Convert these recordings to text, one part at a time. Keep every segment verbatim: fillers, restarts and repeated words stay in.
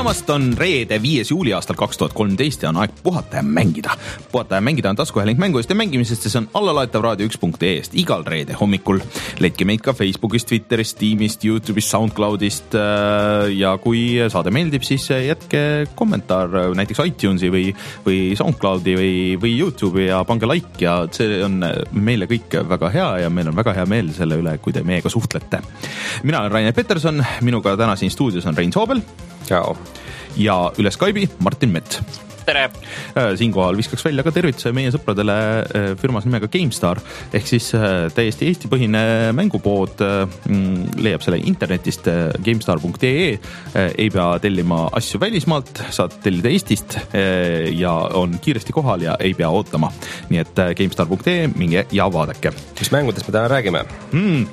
tulemast, on reede viies juuli aastal kaks tuhat kolmteist ja on aeg puhata ja mängida. Puhata ja mängida on taskuhääling mängudest ja mängimisest ja see on allalaetav raadio üks punkt ee-st igal reede hommikul. Leidke meid ka Facebookist, Twitterist, Steamist, YouTube'ist, SoundCloudist ja kui saade meeldib, siis jätke kommentaar näiteks iTunesi või, või SoundCloudi või, või YouTube'i ja pange like ja see on meile kõik väga hea ja meil on väga hea meel selle üle, kui te meiega suhtlete. Mina olen Rainer Peterson, minuga täna siin stuudios on Rein Soobel. Ciao. Ja üle Skype'i Martin Mett. Tere! Siinkohal viskaks välja ka tervituse meie sõpradele firmas nimega GameStar, ehk siis täiesti Eesti põhine mängupood, leiab selle internetist gamestar punkt ee, ei pea tellima asju välismaalt, saad tellida Eestist ja on kiiresti kohal ja ei pea ootama. Nii et gamestar punkt ee, minge ja vaadake. Mis mängudest me täna räägime? Hmm,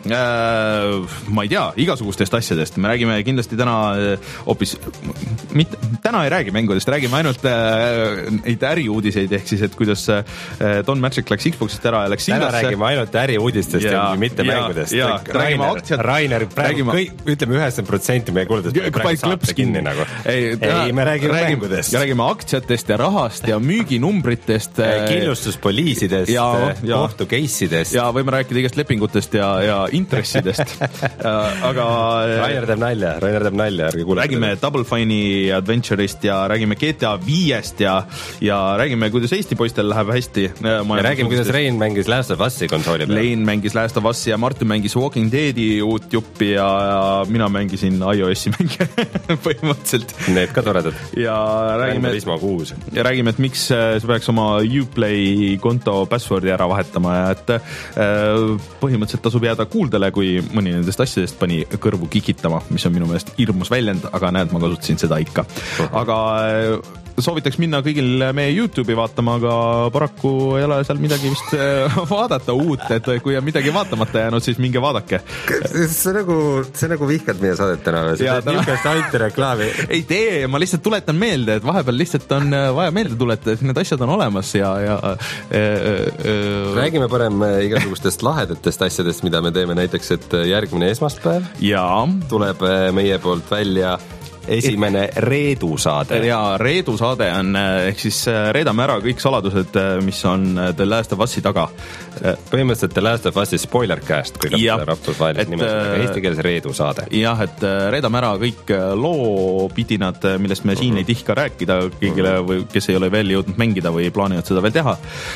äh, ma ei tea, igasugustest asjadest. Me räägime kindlasti täna hoopis, mitte, täna ei räägi mängudest, räägime ainult neid äriuudiseid, ehk siis, et kuidas Don Magic läks Xboxist ära ja läks Täna Singasse. Räägime ainult äriuudistest ja, ja mitte ja, mängudest. Ja, Rainer, aktsiat, Rainer praegu, räägime, kõik, ütleme üheksakümmend protsenti meie kuuldest praegu saate kinni nagu. Ei, täna, ei me räägime, räägime mängudest. Ja räägime aktsiatest ja rahast ja müüginumbritest. Killustuspoliisidest, kohtu case'idest. Ja võime rääkida igast lepingutest ja, ja intressidest. Aga Rainer teeb nalja, Rainer teeb nalja. Räägime Double Fine'i Adventure'ist ja räägime G T A viiest ja, ja räägime, kuidas Eesti poistel läheb hästi. Ja räägime, kuidas Rein mängis Last of Us'i konsooli peal. Rein mängis Last of Us'i ja Martin mängis Walking Deadi uut juppi ja, ja mina mängisin iOS-i mänge põhimõtteliselt. Need ka toredad. Ja räägime, ja räägime, et miks sa peaks oma Uplay konto passwordi ära vahetama ja et äh, põhimõtteliselt tasub jääda kuuldele, kui mõni nendest asjadest pani kõrvu kikitama, mis on minu meelest hirmus väljend, aga näed, ma kasutasin seda ikka. Aga äh, soovitaks minna kõigil meie YouTube'i vaatama, aga paraku ei ole seal midagi vist vaadata uut, et kui on midagi vaatamata jäänud, siis minge vaadake. See nagu, see nagu vihkad meie saadet täna. See on niukest antireklaami. Ei tee, ma lihtsalt tuletan meelde, et vahepeal lihtsalt on vaja meelde tuletada, et need asjad on olemas ja... ja e, e, räägime parem igasugustest lahedatest asjadest, mida me teeme näiteks, et järgmine esmaspäev ja tuleb meie poolt välja esimene Reedu saade. Ja Reedu saade on, ehk siis reedame ära kõik saladused, mis on The Last of Us'i taga. Põhimõtteliselt The Last of Us'i spoilercast, kui ka rahvusvahelis nimes, aga eesti keeles Reedu saade. Jah, et reedame ära kõik loopidinad, millest me siin uh-huh. ei tihka rääkida kõigile, või kes ei ole veel jõudnud mängida või plaanivad seda veel teha.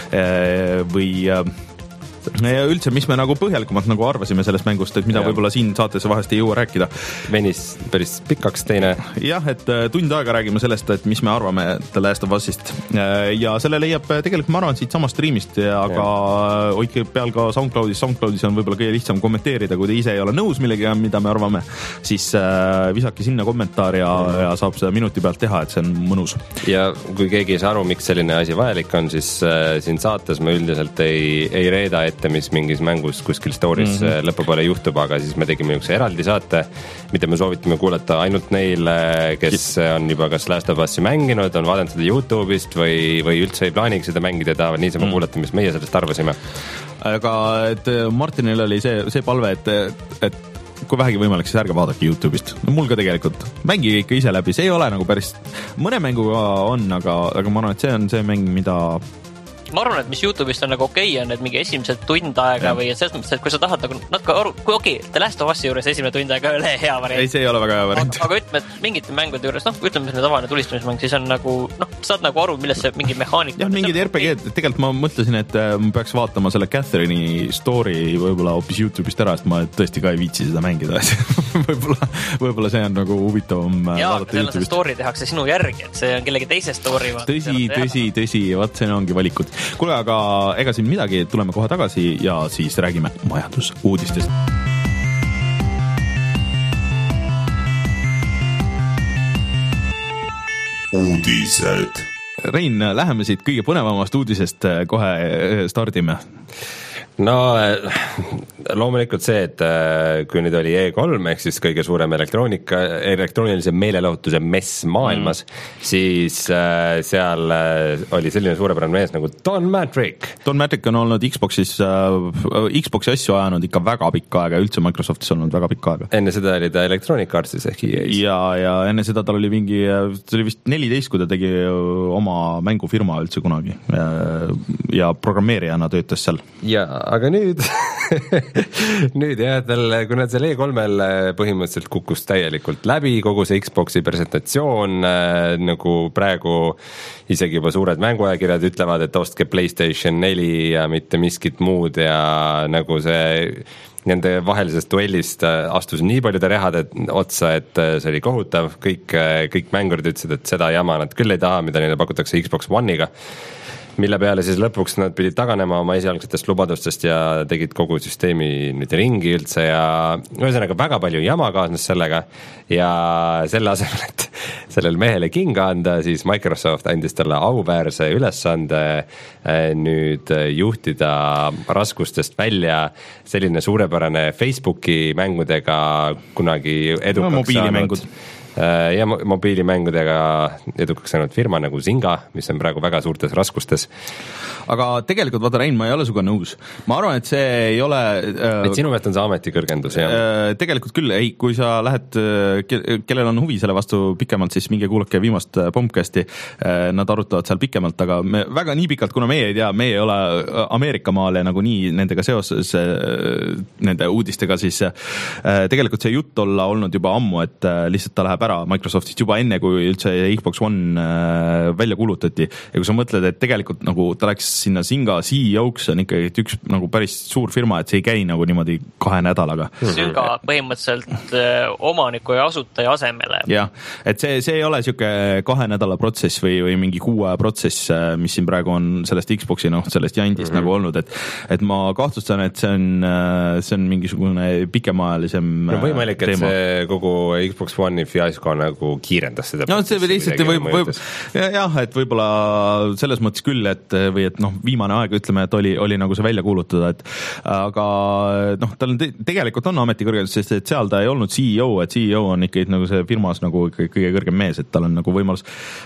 Või... ja üldse, mis me nagu põhjalikumalt nagu arvasime sellest mängust, et mida ja. Võib-olla siin saates vahest ei jõua rääkida. Venis päris pikaks teine. Jah, et tund aega räägime sellest, et mis me arvame The Last of Us'ist. Ja selle leiab tegelikult, ma arvan, siit samast streamist, aga ja. Hoidke peal ka SoundCloudis. SoundCloudis on võib-olla kõige lihtsam kommenteerida, kui te ise ei ole nõus millega, mida me arvame, siis visake sinna kommentaar ja, ja. ja saab seda minuti pealt teha, et see on mõnus. Ja kui keegi ei saa aru, miks selline asi vajalik on, siis äh, siin saates me üldiselt ei, ei reeda ette, mis mingis mängus kuskil stories mm-hmm. lõpupoole juhtub, aga siis me tegime üks eraldi saate, mida me soovitame kuulata ainult neile, kes on juba kas Last of Us'i mänginud, on vaadanud seda YouTube'ist või, või üldse ei plaaniks seda mängida, tahavad niisama mm. kuulata, mis meie sellest arvasime. Aga et Martinil oli see, see palve, et, et kui vähegi võimalik, siis ärge vaadake YouTube'ist. No mul ka tegelikult. Mängige ikka ise läbi. See ei ole nagu päris... Mõne mänguga on, aga, aga ma arvan, et see on see mäng, mida... Ma arvan, et mis YouTube'ist on nagu okei okay, on, et mingi esimesed tund aega ja. Või selles mõttes, et kui sa tahad nagu natuke aru, kui okei, okay, The Last of Us'i juures esimene tund aega ei ole hea variant. Ei, see ei ole väga hea variant. Aga, aga ütleme, et mingite mängude juures, noh, ütleme, et tavaline tulistamismäng, siis on nagu, noh, saad nagu aru, milles see mingi mehaanik. Jah, mingid R P G-d, tegelikult ma mõtlesin, et ma peaks vaatama selle Catherine'i story võib-olla hoopis YouTube'ist ära, sest ma tõesti ka ei viitsi seda mängida. võib-olla, võib-olla see on nagu huvitavam ja, vaadata YouTube'ist. Ja, story tehakse sinu järgi, et see on kellegi teise story. Tõsi, tõsi, tõsi, vaat see ongi valikud. Kuule, aga ega siin midagi, tuleme kohe tagasi ja siis räägime majandusuudistest. Uudised. Rein, läheme siit kõige põnevamast uudisest kohe stardime. no loomulikult see, et kui nüüd oli E kolm ehk siis kõige suurem elektroonika, elektroonilise meelelahutuse mess maailmas mm., siis seal oli selline suurepärane mees nagu Don Matrick. Don Matrick on olnud Xboxis, Xboxi asju ajanud ikka väga pikka aega, üldse Microsoftis olnud väga pikka aega. Enne seda oli ta Electronic Artsis ehk E A-s. Ja, ja enne seda tal oli mingi, ta oli vist neliteist, kui ta tegi oma mängufirma üldse kunagi ja, ja programmeerijana töötas seal. Ja, aga nüüd nüüd jah, tal, kui nad seal E kolmel põhimõtteliselt kukkus täielikult läbi, kogu see Xboxi presentatsioon, nagu praegu isegi juba suured mänguajakirjad ütlevad, et ostke PlayStation neli ja mitte miskit muud ja nagu see nende vahelisest duellist astus nii paljude rehade otsa, et see oli kohutav, kõik, kõik mängurid ütlesid, et seda jama nad küll ei taha, mida neile pakutakse Xbox One'iga, mille peale siis lõpuks nad pidid taganema oma esialgsetest lubadustest ja tegid kogu süsteemi nüüd ringi üldse ja ühesõnaga väga palju jama kaasnes sellega ja selle asemel, et sellel mehele kinga anda, siis Microsoft andis talle auväärse ülesande nüüd juhtida raskustest välja selline suurepärane Facebooki mängudega kunagi edukaks no, mobiilimängud. saanud ja mobiilimängudega edukaks saanud firma nagu Zynga, mis on praegu väga suurtes raskustes. Aga tegelikult, vaata Rein, ma ei ole suga nõus. Ma arvan, et see ei ole... Äh, et sinu meelest on see ametikõrgendus, jah? Äh, tegelikult küll, ei, kui sa lähed, kellel on huvi selle vastu pikemalt, siis minge kuulake viimast Bombcasti, äh, nad arutavad seal pikemalt, aga me väga nii pikalt, kuna meie ei tea, meie ei ole Ameerika maale nagu nii nendega seoses nende uudistega, siis äh, tegelikult see jutt olla olnud juba ammu, et äh, lihtsalt ta läheb ära Microsoftist juba enne, kui üldse Xbox One äh, välja kuulutati ja kui sa mõtled, et tegelikult nagu ta läks sinna Zynga C E O-ks, on ikkagi üks nagu päris suur firma, et see ei käi nagu niimoodi kahe nädalaga. Zynga põhimõtteliselt äh, omaniku ja asutaja asemele. jah, et see, see ei ole siuke kahe nädala protsess või, või mingi kuue protsess, mis siin praegu on sellest Xboxi, noh, sellest jandist mm-hmm. nagu olnud, et, et ma kahtlustan, et see on, see on mingisugune pikemaajalisem no võimalik, et teema. See kogu Xbox One'i fiasko nagu kiirendas seda. No see või lihtsalt võib, võib, jah, et võib-olla selles mõttes küll, et või et noh, viimane aeg ütleme, et oli, oli nagu see välja kuulutada, et aga noh, tal on te, tegelikult on ametikõrgendus, sest et seal ta ei olnud C E O, et C E O on ikkagi nagu see firmas nagu kõige kõrgem mees, et tal on nagu võimalus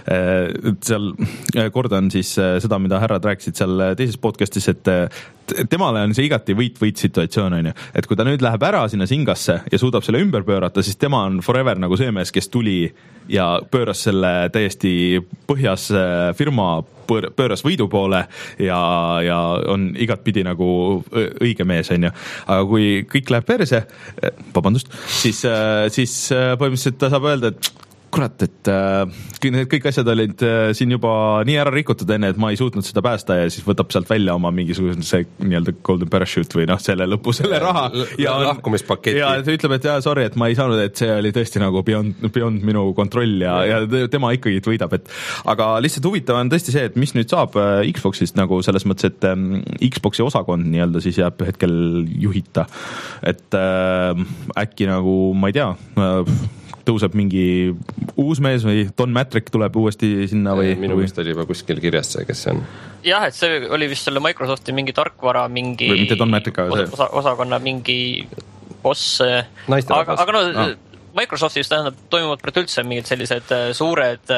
seal kordan siis seda, mida härrad rääkisid seal teises podcastis, et temale on see igati võit-võit situatsioon, on ju. Et kui ta nüüd läheb ära sinna Zyngasse ja suudab selle ümber pöörata, siis tema on forever nagu see mees, kes tuli ja pööras selle täiesti põhjas firma, pööras võidu poole ja, ja on igatpidi nagu õige mees, on ju. Aga kui kõik läheb perse, vabandust, siis, siis põhimõtteliselt ta saab öelda, et kurat, et äh, kõik asjad olid äh, siin juba nii ära rikutud enne, et ma ei suutnud seda päästa ja siis võtab sealt välja oma mingisugune see nii-öelda golden parachute või noh, selle lõpu, selle raha ja lahkumispaketi. Ja ta ütleb, et jah, sorry, et ma ei saanud, et see oli tõesti nagu beyond, beyond minu kontroll ja, ja tema ikkagi võidab, et aga lihtsalt huvitav on tõesti see, et mis nüüd saab Xboxist nagu selles mõttes, et ähm, Xboxi osakond nii-öelda siis jääb hetkel juhita, et äh, äkki nagu, ma ei tea, äh, tõuseb mingi uus mees või Don Matrick tuleb uuesti sinna või? Minu meelest oli juba kuskil kirjas see, kes see on. Jah, et see oli vist selle Microsofti mingi tarkvara, mingi või mitte Don Matrick, aga see osa, osakonna mingi boss. Aga, aga no ah. Microsoftis tähendab, toimuvad praegu üldse mingid sellised suured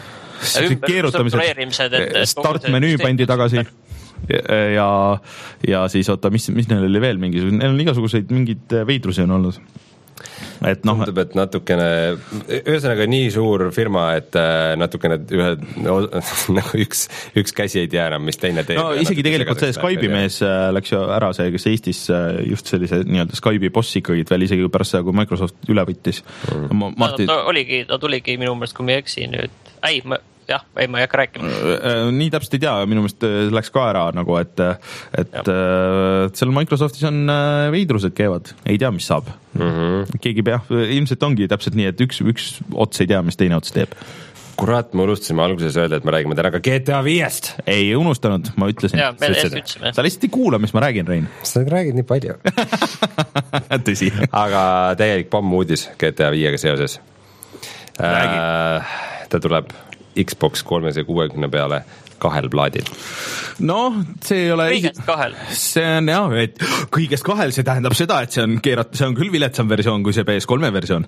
keerutamised, start-menüü pandi tagasi ja, ja, ja siis oota, mis, mis neil oli veel mingisugune, neil on igasuguseid mingid veidrusi on olnud. Et noh, tundub, et natukene, ühesõnaga nii suur firma, et natukene ühe, nagu üks, üks käsi ei tea enam, mis teine teeb. No isegi tegelikult see Skype'i mees läks ju ära, see, kes Eestis just sellise nii-öelda Skype'i boss ikkagi veel isegi pärast seda, kui Microsoft üle võttis mm.. Martin... No, ta oligi, ta tuligi minu meelest, kui me eksi nüüd, ei, ma jah, ei, ma ei hakka rääkima. Nii täpselt ei tea, minu meelest läks ka ära nagu, et, et seal Microsoftis on veidrused käivad, ei tea, mis saab. Mm-hmm. Keegi pea, ilmselt ongi täpselt nii, et üks, üks ots ei tea, mis teine ots teeb. Kurat, me unustasime alguses öelda, et me räägime täna ka G T A viiest. Ei unustanud, ma ütlesin. Ja, me ütlesime. Sa lihtsalt ei kuula, mis ma räägin, Rein. Sa räägid nii palju. Tõsi. Aga täielik pomm uudis G T A viiega seoses. Äh, ta tuleb Xbox kolmesaja kuuekümne peale kahel plaadil. noh, see ei ole kõigest kahel. See on jah, et kõigest kahel, see tähendab seda, et see on keerat-, see on küll viletsam versioon kui see P S kolme versioon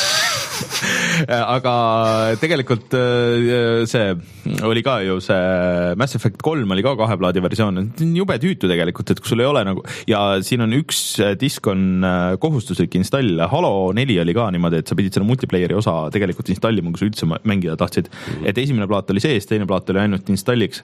aga tegelikult see oli ka ju see Mass Effect kolm oli ka kahe plaadi versioon, jube tüütu tegelikult, et kui sul ei ole nagu, ja siin on üks disk on kohustuslik install, Halo neli oli ka niimoodi, et sa pidid selle multiplayeri osa tegelikult installima, kui sa üldse mängida tahtsid, et esimene plaat oli sees, teine plaat oli ainult installiks,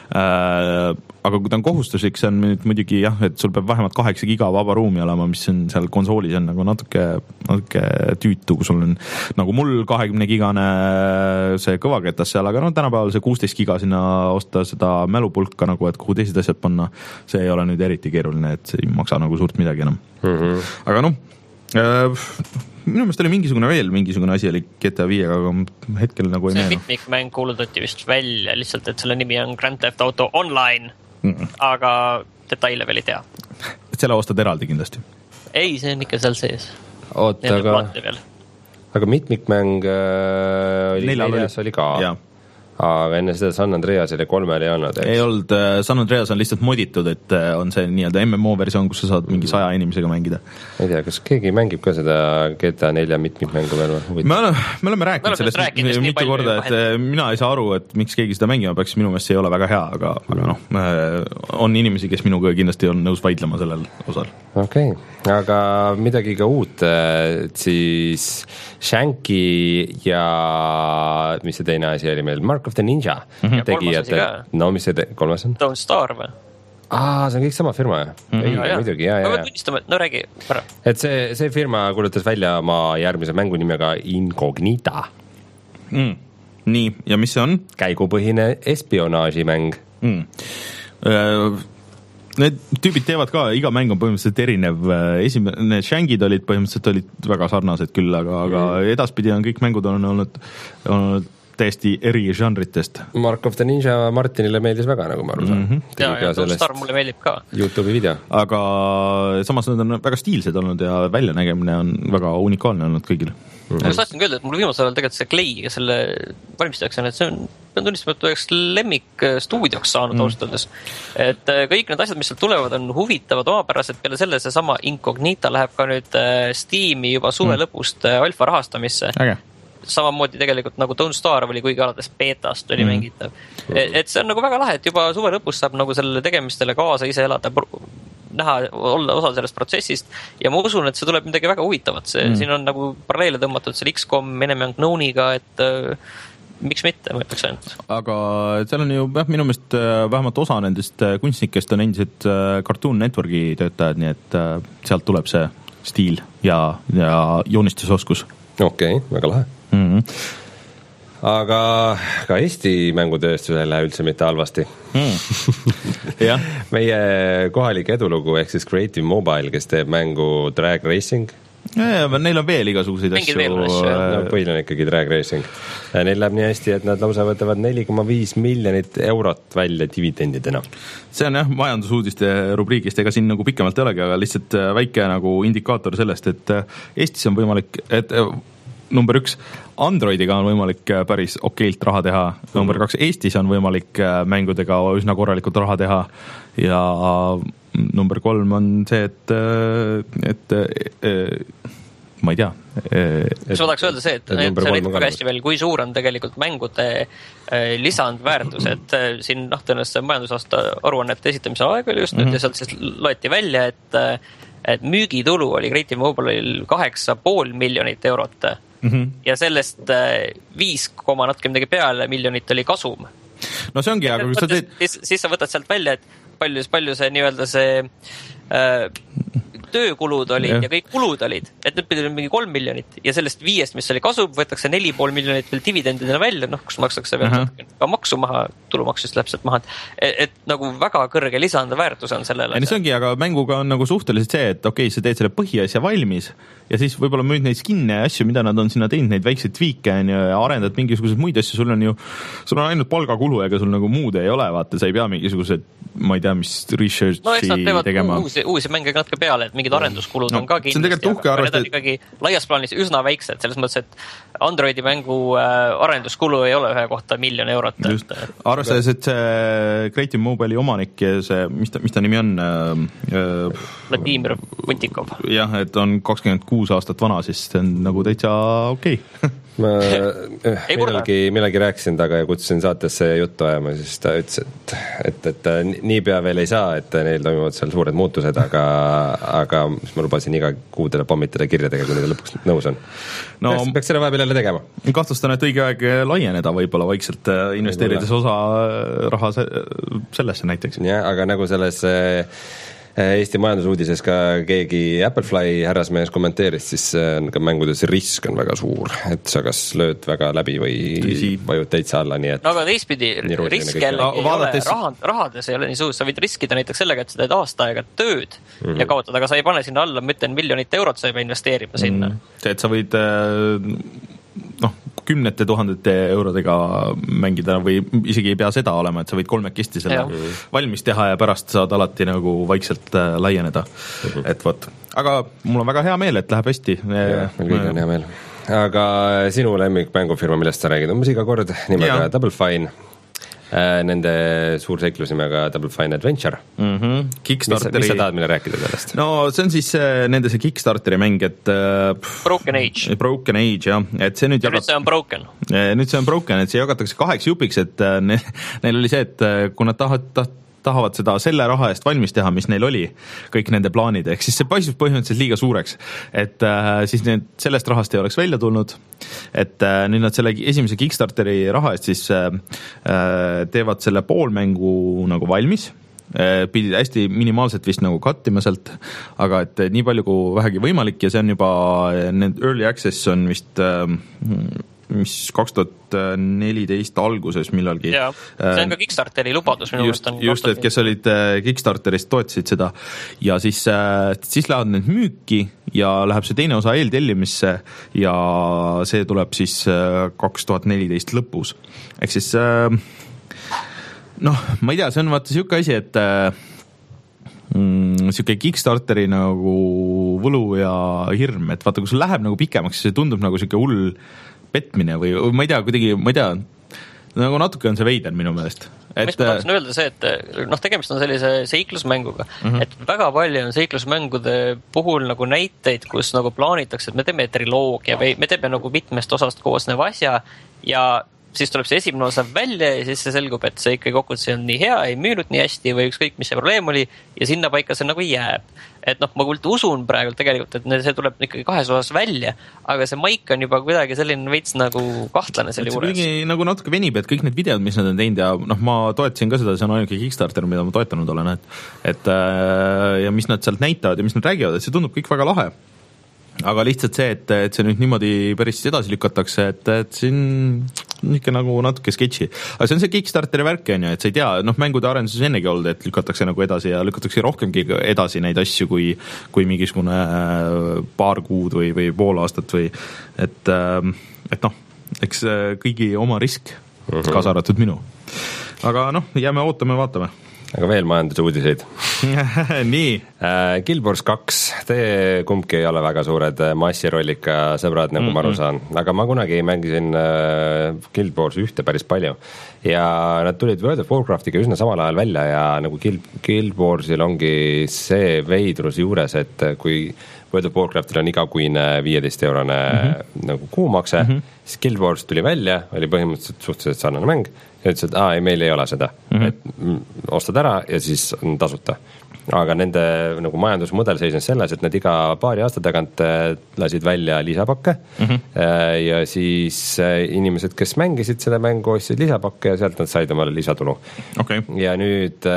aga kui ta on kohustuslik, see on nüüd muidugi jah, et sul peab vähemalt kaheksa giga vaba ruumi olema, mis on seal konsoolis on nagu natuke, natuke tüütu, kui sul on nagu mul kahekümne gigane see kõvaketas seal, aga no tänapäeval see kuusteist giga sinna osta seda mälupulka nagu, et kuhu teised asjad panna, see ei ole nüüd eriti keeruline, et see ei maksa nagu suurt midagi enam. Mm-hmm. aga noh, äh, minu meelest oli mingisugune veel, mingisugune asi oli G T A viiega, aga hetkel nagu ei see meenu. mitmikmäng kuulutati vist välja, lihtsalt, et selle nimi on Grand Theft Auto Online, mm. aga detaile veel ei tea. Selle ostad eraldi kindlasti? Ei, see on ikka seal sees. Oota, aga... aga mitmikmäng äh, oli neljas oli ka, ja. Aga enne seda San Andreas oli kolmel ei olnud. Ei olnud, San Andreas on lihtsalt moditud, et on see nii-öelda M M O versioon, kus sa saad mingi saja inimesega mängida. Ei tea, kas keegi mängib ka seda G T A nelja mitmikmängu veel? Me oleme, me oleme rääkinud me sellest rääkinud mitu korda, et vahet. Mina ei saa aru, et miks keegi seda mängima peaks, minu meelest see ei ole väga hea, aga, aga noh, on inimesi, kes minuga kindlasti on nõus vaidlema sellel osal. Okei, okay. Aga midagi ka uut, siis Shanky ja mis see teine asi oli meil, Mark of the Ninja mm-hmm. tegijate, no mis see te, kolmas on? Don't Starve. Aa, see on kõik sama firma, jah? Mm-hmm. Ei, ja, muidugi, jah, jah. Ma pean tunnistama, no räägi, ära. Et see, see firma kuulutas välja oma järgmise mängu nimega Incognita. Mm. Nii, ja mis see on? Käigupõhine espionaažimäng. Mm. Uh, Need tüübid teevad ka, iga mäng on põhimõtteliselt erinev, esimene, need Shangid olid põhimõtteliselt olid väga sarnased küll, aga, aga edaspidi on kõik mängud on olnud, olnud täiesti eri žanritest. Mark of the Ninja Martinile meeldis väga, nagu ma aru saan. Mm-hmm. Ja, ja Don't Starve mulle meeldib ka. YouTube'i video. Aga samas nad on väga stiilsed olnud ja väljanägemine on väga unikaalne olnud kõigil. Mm-hmm. Ma tahtsin öelda, et mul viimasel ajal tegelikult see Clay, kes selle valmistajaks on, et see on, pean tunnistama, et oleks lemmik stuudioks saanud mm. austades. Et kõik need asjad, mis seal tulevad, on huvitavad omapärased, peale selle see sama Incognita läheb ka nüüd Steam'i juba suve mm. lõpust alfa rahastamisse. Okay. Samamoodi tegelikult nagu Don't Starve oli, kuigi alates beetast oli mm. mängitav. Et see on nagu väga lahe, et juba suve lõpus saab nagu sellele tegemistele kaasa ise elada, näha, olla osa sellest protsessist ja ma usun, et see tuleb midagi väga huvitavat. See, mm. siin on nagu paralleele tõmmatud seal X COM, Enemy Unknowniga, et äh, miks mitte, ma ütleks ainult. Aga seal on ju jah, minu meelest vähemalt osa nendest kunstnikest on endised Cartoon Networki töötajad, nii et äh, sealt tuleb see stiil ja, ja joonistusoskus. Okei, okay, väga lahe. Mm-hmm. Aga ka Eesti mängutööstusel ei lähe üldse mitte halvasti. Mm. yeah. Meie kohalik edulugu ehk siis Creative Mobile, kes teeb mängu Drag Racing. Ja, ja, neil on veel igasuguseid asju. No, põhil on ikkagi Drag Racing. Neil läheb nii hästi, et nad lausa võtavad neli koma viis miljonit eurot välja dividendidena. See on jah, majandusuudiste rubriigist, ega siin nagu pikemalt ei olegi, aga lihtsalt väike nagu indikaator sellest, et Eestis on võimalik, et number üks, Androidiga on võimalik päris okeilt raha teha, number kaks, Eestis on võimalik mängudega üsna korralikult raha teha ja number kolm on see, et, et, et ma ei tea. Kas ma tahaks öelda see, et, et see näitab väga hästi veel, kui suur on tegelikult mängude lisandväärtus, et siin noh, tõenäoliselt majandusaasta aruannete esitamise aeg oli just nüüd mm-hmm. ja sealt siis loeti välja, et, et müügitulu oli Creative Mobile'il kaheksa pool miljonit eurot mm-hmm. ja sellest viis koma natuke midagi peale miljonit oli kasum. No see ongi, aga kui sa teed... Siis, siis sa võtad sealt välja, et palju, palju see nii-öelda see äh, töökulud olid ja. ja kõik kulud olid, et nüüd pidi mingi kolm miljonit ja sellest viiest, mis oli kasum, võetakse neli pool miljonit veel dividendidena välja, noh, kus makstakse veel uh-huh. ka maksu maha, tulumaksust läheb sealt maha, et, et nagu väga kõrge lisandväärtus on sellele. Ja see ongi, aga mänguga on nagu suhteliselt see, et okei, okay, sa teed selle põhiasja valmis ja siis võib-olla müüd neid skinne ja asju, mida nad on sinna teinud, neid väikseid tweake ja arendad mingisuguseid muid asju, sul on ju, sul on ainult palgakulu, ega sul nagu muud ei ole, vaata, sa ei pea mingisugused, ma ei tea, mis researchi no, tegema. Uusi, uusi mänge natuke peale, et mingid arenduskulud no, on ka kindlasti, aga need on ikkagi laias plaanis üsna väiksed, selles mõttes, et Androidi mängu arenduskulu ei ole ühe kohta miljon eurot. Arvestades, et see Creative Mobile'i omanik ja see, mis ta, mis ta nimi on? Vladimir Puntikov. Jah, et on kakskümmend kuus aastat vana, siis see on nagu täitsa okei okay. ma millalgi, millalgi rääkisin taga ja kutsusin saatesse juttu ajama, siis ta ütles, et, et, et nii pea veel ei saa, et neil toimuvad seal suured muutused, aga, aga ma lubasin iga kuudele pommitada kirjadega, kui neil lõpuks nõus on. No, peaks, peaks selle vahepeal jälle tegema. Kahtlustan, et õige aeg laieneda võib-olla vaikselt investeerides osa raha sellesse näiteks. Jah, aga nagu selles Eesti majandusuudises ka keegi Applefly härrasmees kommenteeris, siis ka mängudes risk on väga suur, et sa kas lööd väga läbi või vajud teitsa alla, nii et no aga teistpidi risk jälle ei ole, rahad, rahades ei ole nii suur, sa võid riskida näiteks sellega, et sa teed aasta aega tööd mm-hmm. ja kaotada, aga sa ei pane sinna alla, ma ütlen miljonit eurot sa ei pea investeerima sinna mm-hmm. see, et sa võid noh, kümnete tuhandete eurodega mängida või isegi ei pea seda olema, et sa võid kolmekesti selle ja. valmis teha ja pärast saad alati nagu vaikselt laieneda uh-huh. et võt. Aga mul on väga hea meel, et läheb hästi. Ja, meil kõik on hea meel. Aga sinu lemmik mängufirma, millest sa räägid umbes iga kord, nimega ja. Double Fine. Nende suur seiklus nimega Double Fine Adventure mm-hmm. Kickstarteri... mis sa tahad meile rääkida sellest? No see on siis nende see Kickstarteri mäng, et Broken Age Broken Age, jah, et see nüüd ja jagat... nüüd see on Broken nüüd see on Broken, et see jagatakse kaheks jupiks, et ne... neil oli see, et kui nad tahavad taht... tahavad seda selle raha eest valmis teha, mis neil oli, kõik nende plaanid, ehk siis see paisus põhimõtteliselt liiga suureks, et äh, siis need sellest rahast ei oleks välja tulnud, et äh, nüüd nad selle esimese Kickstarteri raha eest siis äh, teevad selle poolmängu nagu valmis, äh, pidid hästi minimaalselt vist nagu kattima sealt, aga et nii palju kui vähegi võimalik ja see on juba, need early access on vist äh, mis kaks tuhat neliteist alguses millalgi. Jaa, see on ka Kickstarteri lubadus. Minu just, just et kes olid Kickstarterist toetasid seda ja siis, siis lähevad need müüki ja läheb see teine osa eeltellimisse ja see tuleb siis kaks tuhat neliteist lõpus. Ehk siis noh, ma ei tea, see on vaata siuke asi, et mm, siuke Kickstarteri nagu võlu ja hirm, et vaata, kui see läheb nagu pikemaks, see tundub nagu siuke hull petmine või ma ei tea, kuidagi, ma ei tea, nagu natuke on see veider minu meelest. Et, mis ma tahaksin öelda see, et noh, tegemist on sellise seiklusmänguga, mm-hmm. et väga palju on seiklusmängude puhul nagu näiteid, kus nagu plaanitakse, et me teeme triloogia või me teeme nagu mitmest osast koosnev asja ja siis tuleb see esimene osa välja ja siis see selgub, et see ikkagi kokkuvõttes on nii hea, ei müünud nii hästi või ükskõik, mis see probleem oli ja sinna paika see nagu jääb. Et noh, ma küll usun praegu tegelikult, et see tuleb ikkagi kahes osas välja, aga see maik on juba kuidagi selline veits nagu kahtlane selle juures. See nagu natuke venib, et kõik need videod, mis nad on teinud ja noh, ma toetasin ka seda, see on ainuke Kickstarter, mida ma toetanud olen, et, et ja mis nad sealt näitavad ja mis nad räägivad, et see tundub kõik väga lahe. Aga lihtsalt see, et, et see nüüd niimoodi päris edasi lükatakse, et, et siin ikka nagu natuke sketši. Aga see on see Kickstarteri värk, on ju, et sa ei tea, noh, mängude arenduses ennegi olnud, et lükatakse nagu edasi ja lükatakse rohkemgi edasi neid asju kui, kui mingisugune paar kuud või, või pool aastat või et, et noh, eks kõigi oma risk, uh-huh. kaasa arvatud minu. Aga noh, jääme ootame, vaatame. Aga veel majanduse uudiseid. Nii. Guild Wars kaks, te kumbki ei ole väga suured massirollika sõbrad, nagu mm-hmm. ma aru saan. Aga ma kunagi mängisin Guild Wars ühte päris palju. Ja nad tulid World of Warcraftiga üsna samal ajal välja ja nagu Guild, Guild Warsil ongi see veidrus juures, et kui World of Warcraftil on igakuine viieteist eurone mm-hmm. nagu kuumakse, mm-hmm. siis Guild Wars tuli välja, oli põhimõtteliselt suhteliselt sarnane mäng ja ütles, et aa, ei, meil ei ole seda, mm-hmm. et ostad ära ja siis on tasuta. Aga nende nagu majandusmudel seisnes selles, et nad iga paari aasta tagant lasid välja lisapakke mm-hmm. ja siis inimesed, kes mängisid seda mängu, ostsid lisapakke ja sealt nad said omale lisatulu. Okay. Ja nüüd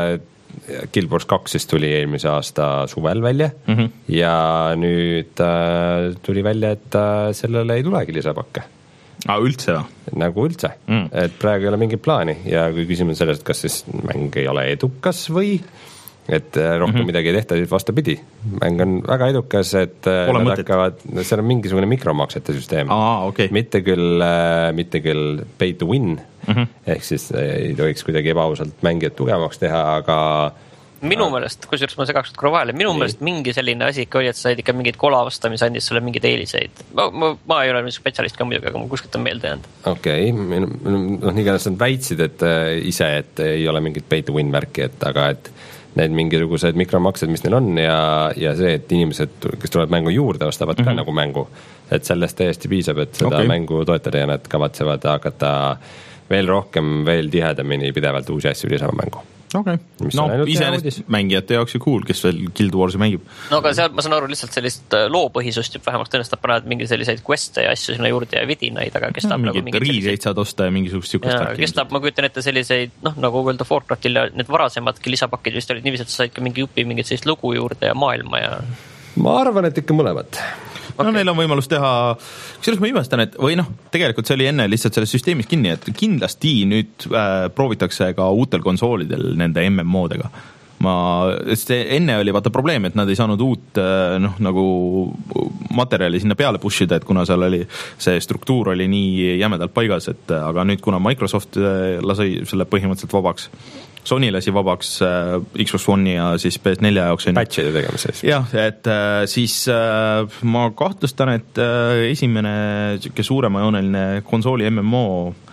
Guild Wars kaks siis tuli eelmise aasta suvel välja mm-hmm. ja nüüd äh, tuli välja, et äh, sellele ei tulegi lisapakke. Ah, üldse või? Nagu üldse, mm. et praegu ei ole mingit plaani ja kui küsimus sellest, kas siis mäng ei ole edukas või et rohkem mm-hmm. midagi ei tehta, siis vastapidi. Mäng on väga edukas, et Pole nad mõtet. hakkavad, seal on mingisugune mikromaksete süsteem. Aa, okay. mitte, küll, mitte küll pay to win, mm-hmm. ehk siis ei tohiks kuidagi ebaausalt mängijad tugevamaks teha, aga minu meelest, kusjuures ma segaks korra vahele, minu Nii. meelest mingi selline asi ikka oli, et said ikka mingid kolavasta, mis andis sulle mingeid eeliseid. Ma, ma, ma ei ole mingi spetsialist ka muidugi, aga ma kuskilt on meelde jäänud. Okei, okay. noh, nii käes nad väitsid, et äh, ise, et ei ole mingit pay to win värki, et aga et need mingisugused mikromaksed, mis neil on ja, ja see, et inimesed, kes tulevad mängu juurde, ostavad mm-hmm. ka nagu mängu, et sellest täiesti piisab, et seda okay. mängu toetada ja nad kavatsevad hakata veel rohkem, veel tihedamini pidevalt uusi asju lisama mängu. Okei, okay. no iseenesest mängijate jaoks ju cool, kes veel Guild Warsi mängib. No aga seal ma saan aru lihtsalt sellist loopõhisust vähemalt tõenäoliselt paned mingi selliseid queste ja asju sinna juurde ja vidinaid, aga kes tahab no, nagu mingid riideid saad osta ja mingisugust sükust kes tahab, ma kujutan ette selliseid, noh nagu World of Warcraftil ja need varasemadki lisapakid vist olid niiviisi, et sa said ka mingi jupi mingit sellist lugu juurde ja maailma ja ma arvan, et ikka mõlemat. Okay. No neil on võimalus teha, kusjuures ma imestan, et või noh, tegelikult see oli enne lihtsalt selles süsteemis kinni, et kindlasti nüüd äh, proovitakse ka uutel konsoolidel nende M M O-dega. Ma, sest enne oli vaata probleem, et nad ei saanud uut äh, noh, nagu materjali sinna peale pushida, et kuna seal oli, see struktuur oli nii jämedalt paigas, et aga nüüd kuna Microsoft äh, lasi selle põhimõtteliselt vabaks, Sony lasi vabaks äh, Xbox One'i ja siis P S nelja jaoks patchide tegemises. jah, et äh, siis äh, ma kahtlustan, et äh, esimene suuremajooneline konsooli M M O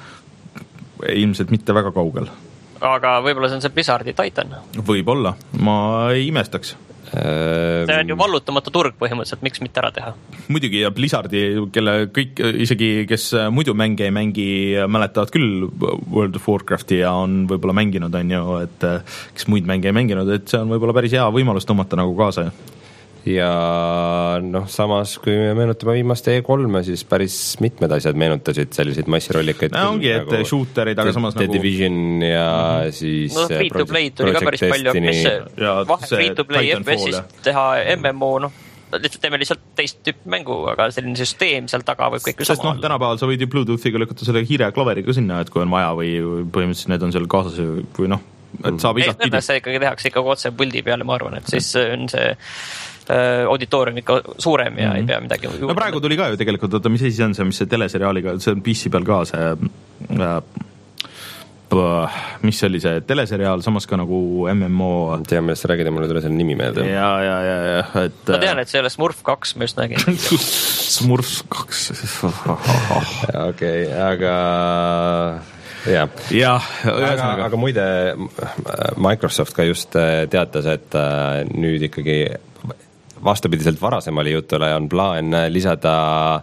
ilmselt mitte väga kaugel. Aga võib-olla see on see Blizzardi Titan. Võib-olla, ma ei imestaks. See on ju vallutamatu turg põhimõtteliselt, miks mitte ära teha? Muidugi ja Blizzardi, kelle kõik, isegi kes muidu mänge ei mängi, mäletavad küll World of Warcrafti ja on võib-olla mänginud, on ju, et kes muid mänge ei mänginud, et see on võib-olla päris hea võimalus tõmmata nagu kaasa. Ja noh, samas kui me meenutame viimast E kolme, siis päris mitmed asjad meenutasid selliseid massirollikaid. No ongi, et nagu shooterid, aga samas The nagu... The Division ja mm-hmm. siis no free to play tuli ka päris palju, mis vahe free to play F P S-ist teha M M O, noh, lihtsalt teeme lihtsalt teist tüüp mängu, aga selline süsteem seal taga võib kõik sest sama noh, tänapäeval sa võid ju Bluetoothiga lükata selle hiire ja klaveriga sinna, et kui on vaja või põhimõtteliselt need on seal kaasas või noh, et saab igat pidi. See ikkagi tehakse ikka otse puldi peale, ma arvan, et siis on see auditoorium ikka suurem ja mm-hmm. ei pea midagi juurde. No praegu tuli ka ju tegelikult, oota, mis asi on see, mis see teleseriaaliga, see on P C peal ka see äh, mis oli see teleseriaal, samas ka nagu M M O. Tea, millest sa räägid ja mulle tule selle nimi meelde. Ja, ja, ja, ja, et ma tean, et see ei ole Smurf kaks, ma just nägin. Smurf kaks. Okei, aga jah, ja, aga, aga muide Microsoft ka just teatas, et nüüd ikkagi vastupidiselt varasemale jutule on plaan lisada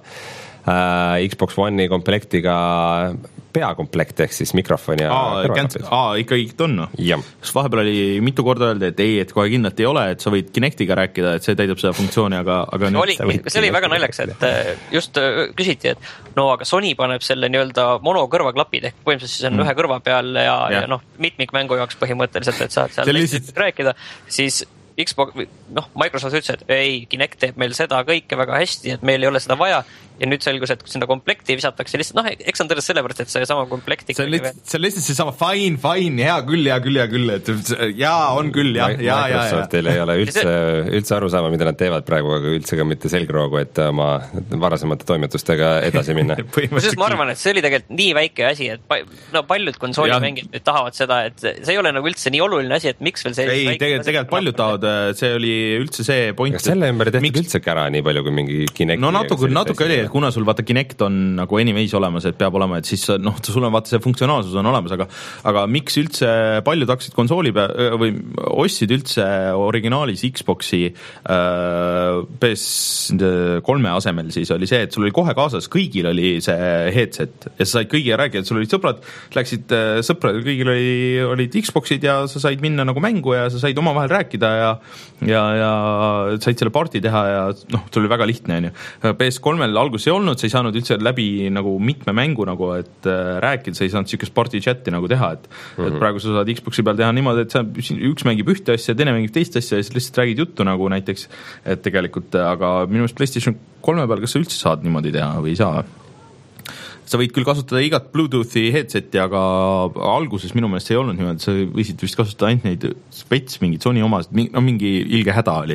äh, Xbox One'i komplektiga peakomplekt ehk siis mikrofon ja kõrvaklapid. Aa, ikka ikka on, no? Sest vahepeal oli mitu korda öelda, et ei, et kohe kindlalt ei ole, et sa võid Kinectiga rääkida, et see täidab seda funktsiooni, aga, aga oli, see oli väga naljaks, et just küsiti, et no aga Sony paneb selle nii-öelda monokõrvaklapid ehk põhimõtteliselt siis on mm. ühe kõrva peal ja, ja. ja noh, mitmikmängu jaoks põhimõtteliselt, et saad seal lihtsalt... rääkida, siis Xbox, noh, Microsoft ütles, et ei, Kinect teeb meil seda kõike väga hästi, et meil ei ole seda vaja ja nüüd selgus, et sinna komplekti visatakse lihtsalt, noh, eks on tõesti sellepärast, et see sama komplekti see on lihtsalt, see on lihtsalt see sama fine, fine, hea küll, hea küll, hea küll, et jaa, on küll, jah, jaa, jaa, jaa. Microsoftil ei ole üldse, üldse aru saama, mida nad teevad praegu, aga üldse ka mitte selgroogu, et oma varasemate toimetustega edasi minna. Sest ma arvan, et see oli tegelikult nii väike asi, et pa, no paljud konsoolimängid nüüd tahavad seda, et see ei ole nagu üldse nii oluline asi, et miks veel see ei, tegelikult, tegelikult paljud tahavad, see oli üldse see point. Selle ümber tehtud miks... üldse kära nii palju kui mingi Kinect. No natuke, natuke oli, et kuna sul vaata Kinect on nagu anyways olemas, et peab olema, et siis noh, sul on vaata see funktsionaalsus on olemas, aga aga miks üldse paljud hakkasid konsooli pea, või ostsid üldse originaalis Xboxi äh, P S kolme asemel, siis oli see, et sul oli kohe kaasas, kõigil oli see headset ja sa said kõigiga rääkida, sul olid sõbrad, läksid sõprad, kõigil oli, olid Xboxid ja sa said minna nagu mängu ja sa said omavahel rääkida ja ja, ja said selle party teha ja noh, sul oli väga lihtne, on ju. P S kolmel alguses ei olnud, sa ei saanud üldse läbi nagu mitme mängu nagu, et äh, rääkida, sa ei saanud sükest party chati nagu teha, et, mm-hmm. et praegu sa saad Xboxi peal teha niimoodi, et sa, üks mängib ühte asja, teine mängib teist asja ja siis lihtsalt räägid juttu nagu näiteks, et tegelikult, aga minu meelest PlayStation kolme peal, kas sa üldse saad niimoodi teha või ei saa? Sa võid küll kasutada igat Bluetoothi headseti, aga alguses minu meelest see ei olnud niimoodi, sa võisid vist kasutada ainult neid spets, mingid Sony omased, no mingi ilge häda oli.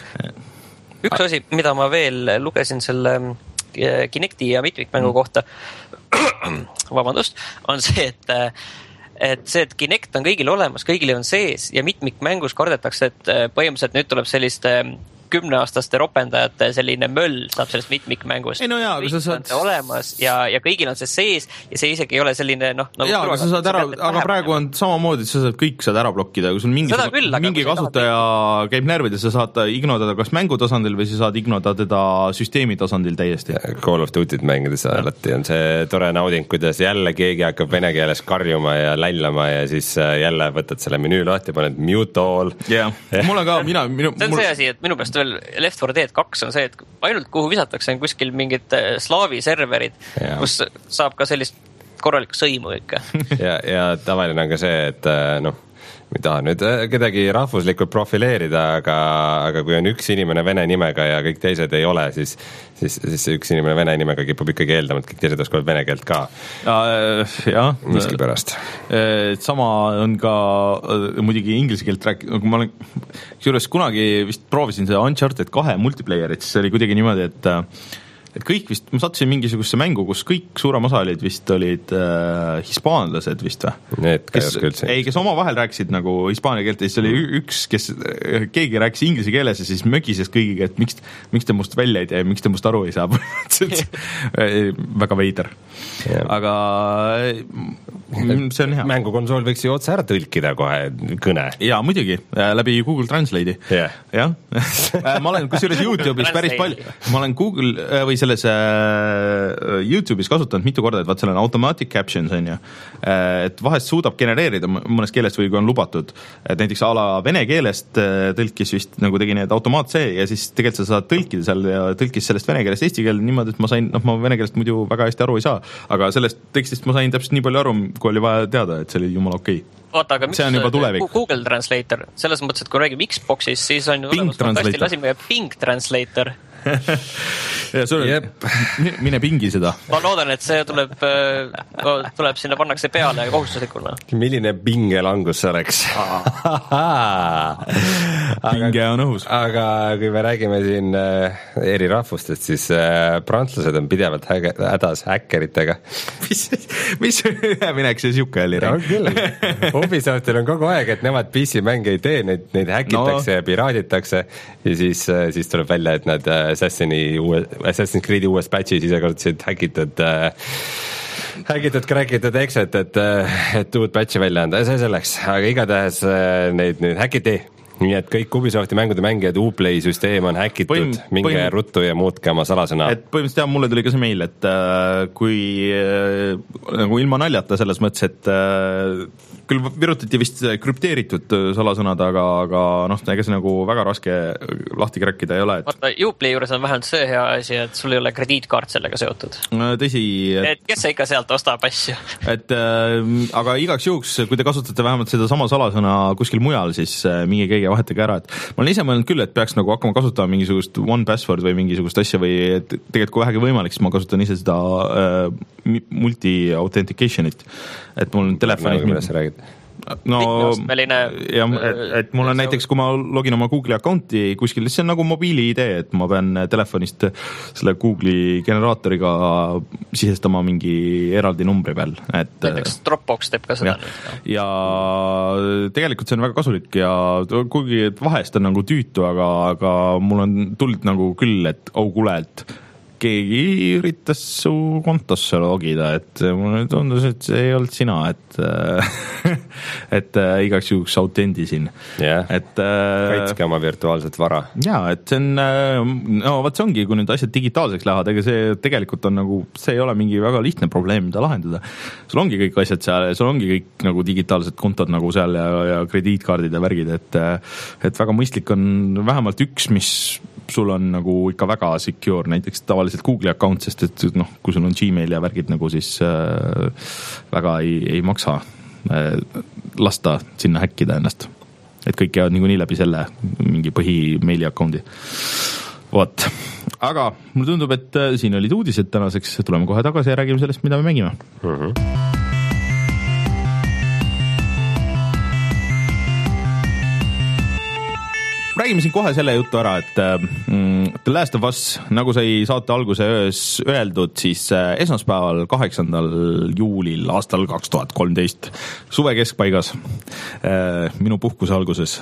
Üks asi, mida ma veel lugesin selle Kinecti ja mitmikmängu kohta, vabandust, on see, et et see, et Kinect on kõigil olemas, kõigil on sees ja mitmikmängus kardetakse, et põhimõtteliselt nüüd tuleb selliste kümneaastaste ropendajate selline möll saab sellest mitmikmängust. Ei no jaa, aga sa saad... olemas ja, ja kõigil on see sees ja see isegi ei ole selline, noh... Nagu jaa, aga sa saad ära, aga praegu on samamoodi, sa saad kõik saad ära blokkida, kui sul mingi, küll, mingi kasutaja tahad... käib närvid ja sa saad ignotada kas mängu tasandil või sa saad ignotada teda süsteemi tasandil täiesti. Call of Duty't mängides alati on see tore nauding, kuidas jälle keegi hakkab vene keeles karjuma ja lällama ja siis jälle võtad selle menüü lahti, paned mute all. Jah, mul on ka, mina... Minu, see on mul... see asi, et minu pärast veel Left four Dead kaks on see, et ainult kuhu visatakse on kuskil mingid slaavi serverid, ja. Kus saab ka sellist korralikku sõimu ikka. ja, ja tavaline on ka see, et noh, ma ei taha nüüd kedagi rahvuslikult profileerida, aga, aga kui on üks inimene vene nimega ja kõik teised ei ole, siis, siis, siis see üks inimene vene nimega kipub ikkagi eeldama, et kõik teised oskavad vene keelt ka. Ja, miski pärast. Sama on ka muidugi inglise keelt rääkida, kui ma olen kusjuures kunagi vist proovisin see Uncharted kahe multiplayerit, siis oli kuidagi niimoodi, et et kõik vist, ma sattusin mingisugusesse mängu, kus kõik suurem osa olid vist olid äh, hispaanlased vist või? Need kes, ei, kes oma vahel rääkisid nagu hispaania keelt ja siis oli üks, kes keegi rääkis inglise keeles ja siis mögises kõigiga, et miks, miks te must välja ei tee, miks te must aru ei saa. Väga veider. Yeah. Aga see on hea. Mängukonsool võiks ju otse ära tõlkida kohe kõne. Jaa, muidugi, läbi Google Translate'i. Yeah. Jah. Ma olen kusjuures YouTube'is päris palju, ma olen Google või selles äh, YouTube'is kasutanud mitu korda, et vaat seal on automatic captions on ju, et vahest suudab genereerida mõnes keelest või kui on lubatud, et näiteks a la vene keelest tõlkis vist nagu tegi need automaat see ja siis tegelikult sa saad tõlkida seal ja tõlkis sellest vene keelest eesti keelde niimoodi, et ma sain, noh ma vene keelest muidu väga hästi aru ei saa, aga sellest tekstist ma sain täpselt nii palju aru, kui oli vaja teada, et see oli jumala okei okay. Vaata, aga miks Google Translator, selles mõttes, et kui räägime Xboxis, siis on ju olemas fantasti, lasime Bing Translator. Ja sul yep. Mine pingi seda. Ma loodan, et see tuleb, tuleb sinna pannakse peale kohustuslikuna. Milline pingelangus see oleks? Pinge on õhus. Aga kui me räägime siin eri rahvustest, siis prantslased on pidevalt hädas häkkeritega. Mis, mis mineks see siuke oli? On küll. Ubisoftil on kogu aeg, et nemad P C-mänge ei tee, neid, neid häkitakse no. ja piraaditakse ja siis, siis tuleb välja, et nad Assassin'i uue, Assassin's Creed'i uues patch'is ise kasutasid häkitud äh, häkitud, crack'itud exet, et, et uut patch'i välja anda, see selleks, aga igatahes äh, neid nüüd häkiti, nii et kõik Ubisofti mängude mängijad, Uplay süsteem on häkitud, Põhim, minge põhim... ruttu ja muutke oma salasõna. Et põhimõtteliselt jah, mulle tuli ka see meil, et äh, kui äh, nagu ilma naljata selles mõttes, et äh, küll virutati vist krüpteeritud salasõnad, aga, aga noh, ega see nagu väga raske lahti kräkkida ei ole. Et... Vaata, Uplay juures on vähemalt see hea asi, et sul ei ole krediitkaart sellega seotud. Tõsi. Et... et kes ikka sealt ostab asju? Et, äh, aga igaks juhuks, kui te kasutate vähemalt seda sama salasõna kuskil mujal, siis äh, mingi keegi vahetage ära, et ma olen ise mõelnud küll, et peaks nagu hakkama kasutama mingisugust one password või mingisugust asja või et tegelikult kui vähegi võimalik, siis ma kasutan ise seda äh, multi-authentication'it, et mul on telefonis nagu no jah, et, et mul on näiteks, kui ma login oma Google'i accounti kuskil, see on nagu mobiili idee, et ma pean telefonist selle Google'i generaatoriga sisestama mingi eraldi numbri peal, et näiteks Dropbox teeb ka seda ja, nüüd ja tegelikult see on väga kasulik ja kuigi vahest on nagu tüütu, aga, aga mul on tulnud nagu küll, et au kuule, et keegi üritas su kontosse logida, et mulle tundus, et see ei olnud sina, et et äh, igaks juhuks autendisin. Yeah. Et äh, kaitske oma virtuaalset vara. Jaa, et see on, äh, no vaat see ongi, kui nüüd asjad digitaalseks lähevad, ega see tegelikult on nagu, see ei ole mingi väga lihtne probleem, mida lahendada. Sul ongi kõik asjad seal, sul ongi kõik nagu digitaalsed kontod nagu seal ja, ja krediitkaardid ja värgid, et et väga mõistlik on vähemalt üks, mis sul on nagu ikka väga secure, näiteks tavaliselt Google'i account, sest et noh, kui sul on Gmail ja värgid nagu siis äh, väga ei, ei maksa äh, lasta sinna häkkida ennast. Et kõik jäävad niikuinii läbi selle mingi põhi-maili account'i. Vot. Aga mulle tundub, et äh, siin olid uudised tänaseks, tuleme kohe tagasi ja räägime sellest, mida me mängime. Mhm. räägime siin kohe selle juttu ära, et mm, The Last of Us, nagu sai saate alguse öös öeldud, siis esmaspäeval kaheksandal juulil aastal kaks tuhat kolmteist suve keskpaigas minu puhkuse alguses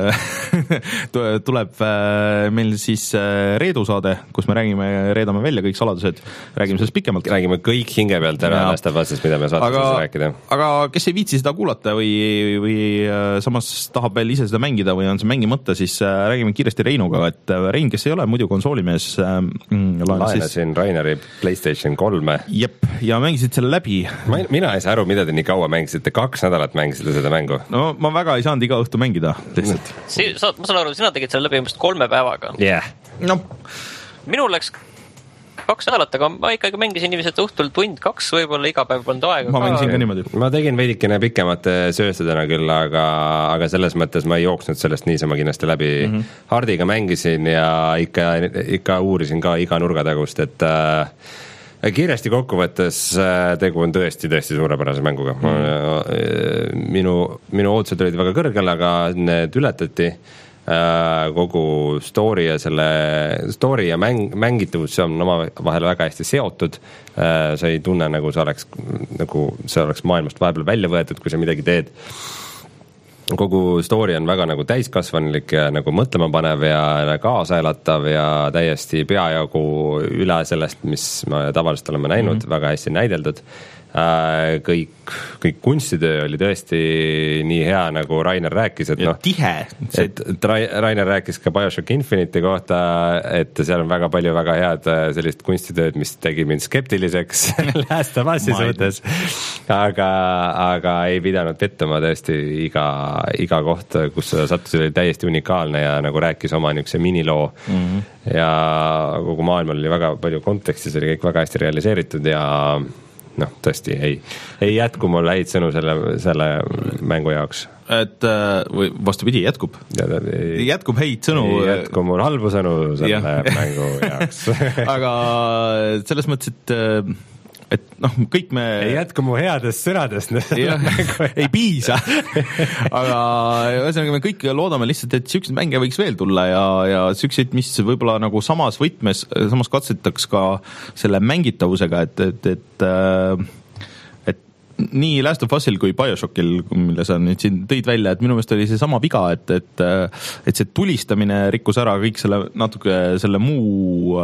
tuleb meil siis Reedu saade, kus me räägime, reedame välja kõik saladused, räägime sellest pikemalt. Räägime kõik hinge pealt ära Last of Us'ist, mida me saates aga, rääkida. Aga kes ei viitsi seda kuulata või, või samas tahab veel ise seda mängida või on see mängi mõte, siis räägime kiiresti Reinuga, et Rein, kes ei ole muidu konsoolimees mm, laenasin siis... Raineri PlayStation kolme. Jep, ja mängisid selle läbi. Ma, mina ei saa aru, mida te nii kaua mängisite, kaks nädalat mängisite seda mängu. No ma väga ei saanud iga õhtu mängida lihtsalt. Si, sa, ma saan aru, sina tegid selle läbi umbes kolme päevaga. Yeah. No. Minul läks kaks nädalat, aga ma ikkagi mängisin inimesed õhtul tund, kaks, võib-olla iga päev polnud aega. Ma mängisin ka niimoodi. Ma tegin veidikene pikemate sööstudena küll, aga, aga selles mõttes ma ei jooksnud sellest niisama kindlasti läbi. Mm-hmm. Hardiga mängisin ja ikka, ikka uurisin ka iga nurgatagust, et äh, kiiresti kokkuvõttes tegu on tõesti, tõesti suurepärase mänguga. Mm-hmm. Minu, minu ootused olid väga kõrgel, aga need ületati. Kogu story ja selle story ja mäng, mängitavus on oma vahel väga hästi seotud. Sa ei tunne, nagu sa oleks, nagu sa oleks maailmast vahepeal välja võetud, kui sa midagi teed. Kogu story on väga nagu täiskasvanelik ja nagu mõtlema panev ja kaasaelatav ja täiesti peajagu üle sellest, mis me tavaliselt oleme näinud, mm-hmm. väga hästi näideldud. Kõik, kõik kunstitöö oli tõesti nii hea, nagu Rainer rääkis, et noh, tihe. et, et Rainer rääkis ka BioShock Infinite'i kohta, et seal on väga palju väga head sellist kunstitööd, mis tegi mind skeptiliseks Last of Us'i suhtes, aga, aga ei pidanud pettuma tõesti iga, iga koht, kus sattus, oli täiesti unikaalne ja nagu rääkis oma niisuguse miniloo mm-hmm. ja kogu maailmal oli väga palju kontekstis, oli kõik väga hästi realiseeritud ja noh, tõesti ei, ei jätku mul häid sõnu selle, selle mängu jaoks. Et või vastupidi, jätkub. Ja, ei, jätkub häid sõnu. Ei jätku mul halbu sõnu selle ja. Mängu jaoks. Aga selles mõttes, et et noh, kõik me... Ei jätku mu headest sõnadest. ei piisa. Aga ühesõnaga me kõik loodame lihtsalt, et sükseid mänge võiks veel tulla ja, ja sükseid, mis võib-olla nagu samas võtmes, samas katsetaks ka selle mängitavusega, et, et, et, et nii Last of Us'il kui BioShockil, mille sa nüüd siin tõid välja, et minu meelest oli see sama viga, et, et, et see tulistamine rikkus ära kõik selle natuke selle muu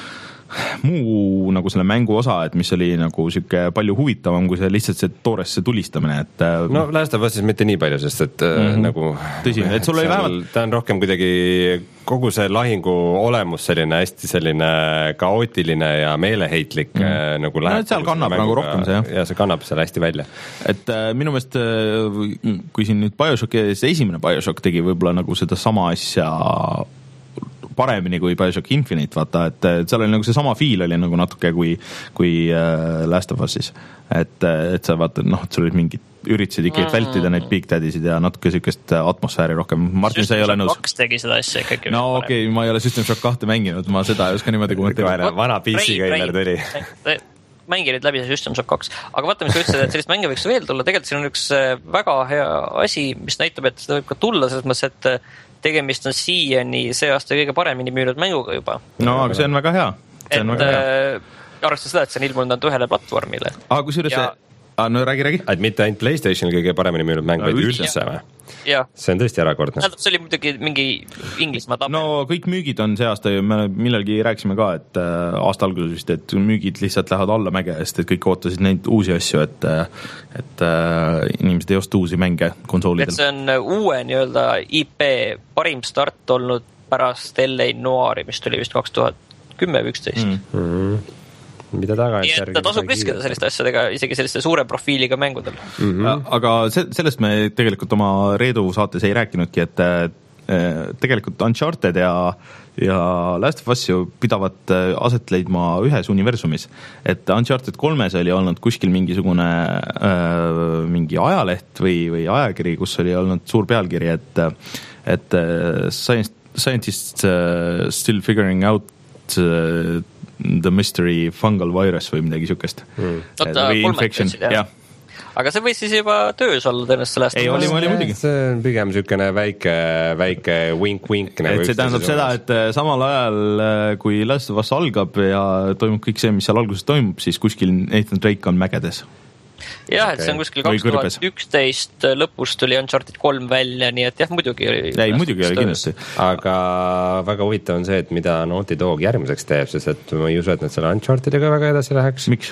muu nagu selle mängu osa, et mis oli nagu siuke palju huvitavam kui see lihtsalt see toores see tulistamine, et no Last of Us'is mitte nii palju, sest et mm-hmm. nagu tõsi, et sul oli vähemalt ta on rohkem kuidagi kogu see lahingu olemus selline hästi selline kaootiline ja meeleheitlik mm. nagu läheb. No, seal kannab nagu rohkem see, jah. Ja see kannab seal hästi välja. Et äh, minu meelest, kui siin nüüd BioShock, see esimene BioShock tegi võib-olla nagu seda sama asja paremini kui BioShock Infinite, vaata, et seal oli nagu see sama feel oli nagu natuke kui, kui äh, Last of Us'is. Et, et sa vaata, noh, et sul olid mingid üritasid ikka vältida neid Big Daddysid ja natuke sükest atmosfääri rohkem. Martin, sa ei ole nõus? kaks tegi seda asja ikkagi. No okei, okay, ma ei ole System Shock kahte mänginud, ma seda ei oska niimoodi kommenteerida. Vana P C-gamer tuli. Mängid läbi see System Shock kaks. Aga vaata, mis sa ütlesid, et sellist mänge võiks veel tulla. Tegelikult siin on üks väga hea asi, mis näitab, et seda võib ka tulla, selles mõttes, et tegemist on siiani see aasta kõige paremini müünud mänguga juba. No, aga see on väga hea. See on et väga hea. Arvestades seda, et see on ilmunud ainult ühele platvormile. Aga kui süüres ja... see... Ah, no räägi, räägi. Et mitte ainult PlayStation kõige paremini müünud mäng, vaid üldse või? Ja. See on tõesti ärakordne. See oli muidugi mingi Inglismaa tabel. No kõik müügid on see aasta, me millalgi rääkisime ka, et aasta alguses vist, et müügid lihtsalt lähevad alla mäge, sest et kõik ootasid neid uusi asju, et, et inimesed ei osta uusi mänge konsoolidel. Et see on uue nii-öelda I P parim start olnud pärast L A Noiri, mis tuli vist kaks tuhat kümme või üksteist. Mm-hmm. Mida taga nii et ta tasub riskida selliste asjadega isegi selliste suure profiiliga mängudel mm-hmm. aga sellest me tegelikult oma Reedu saates ei rääkinudki, et tegelikult Uncharted ja, ja Last of Us ju pidavad aset leidma ühes universumis, et Uncharted kolmes oli olnud kuskil mingisugune äh, mingi ajaleht või, või ajakiri, kus oli olnud suur pealkiri, et, et science, scientists uh, still figuring out uh, the mystery fungal virus või midagi sükest mm. või infection, jah. aga see võis siis juba töös olla tõenäoliselt sellest. ei, oli, oli muidugi. See on pigem niisugune väike, väike wink-wink. Nagu see tähendab seda, et samal ajal, kui Last of Us algab ja toimub kõik see, mis seal alguses toimub, siis kuskil Nathan Drake on mägedes. jah, et see on kuskil kaks tuhat üksteist lõpus tuli Uncharted kolm välja, nii et jah, muidugi oli. ei, muidugi oli kindlasti. Aga väga huvitav on see, et mida Naughty Dog järgmiseks teeb, sest et ma ei usu, et nad selle Unchartediga väga edasi läheks. Miks?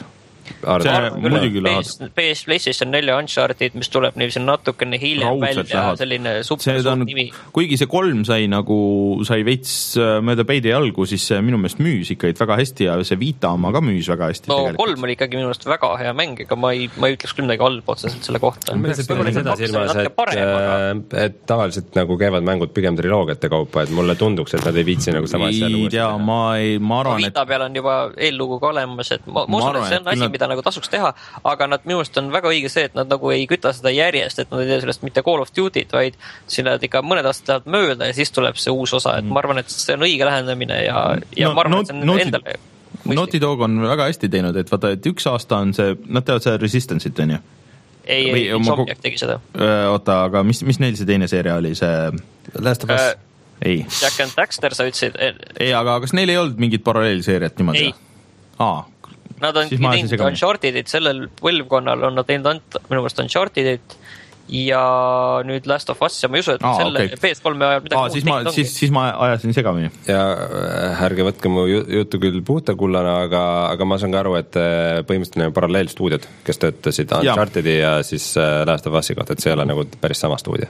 P S PlayStation neli Uncharted, mis tuleb niiviisi natukene hiljem välja, lähevad. Selline super suur nimi. Kuigi see kolm sai nagu, sai veits mööda peidi jalgu, siis minu meelest müüs ikka väga hästi ja see Vita oma ka müüs väga hästi. No tegelikult. Kolm oli ikkagi minu meelest väga hea mäng, ega ma ei, ma ei ütleks küll midagi halb otseselt selle kohta. Ma lihtsalt seda silmas, et, parem, et tavaliselt nagu käivad mängud pigem triloogiate kaupa, et mulle tunduks, et nad ei viitsi nagu sama asja ei tea, ma ei, ma arvan, et Vita peal on juba eellugu ka olemas, et ma, ma usun, et see on asi, mida nagu tasuks teha, aga nad minu meelest on väga õige see, et nad nagu ei küta seda järjest, et nad ei tee sellest mitte Call of Duty't, vaid siin lähevad ikka mõned aastad lähevad mööda ja siis tuleb see uus osa, et ma arvan, et see on õige lähenemine ja, ja no, ma arvan, et see on Naughty, endale mõistlik. Naughty Dog on väga hästi teinud, et vaata, et üks aasta on see, nad teevad see Resistance'it, on ju? Ei, ei, Insomniac tegi seda. Oota, aga mis, mis neil see teine seeria oli, see Last of Us? Ei. Jack and Daxter, sa ütlesid? Ei, aga kas neil ei olnud mingit paralleelseeriat niimoodi? Ei. Aa, nad on teinud Uncharted'it, sellel põlvkonnal on nad teinud minu meelest Uncharted'it ja nüüd Last of Us ja ma ei usu, et Aa, selle okay. P S kolm ajal midagi Aa, siis, ma, siis, siis ma ajasin segamini. Ja ärge võtke mu juttu küll puhtakullana, aga, aga ma saan ka aru, et põhimõtteliselt paralleelstuudiod, kes töötasid Uncharted'i ja. ja siis Last of Us'i kohta, et see ei ole nagu päris sama stuudio.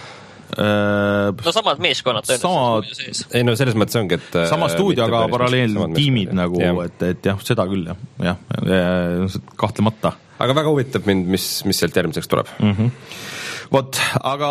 No samad meeskonnad sama, ei no selles mõttes ongi, et sama stuudio, aga paralleeltiimid nagu, et, et jah, seda küll jah, jah, kahtlemata. Aga väga huvitab mind, mis, mis sealt järgmiseks tuleb. Mm-hmm. Vot, aga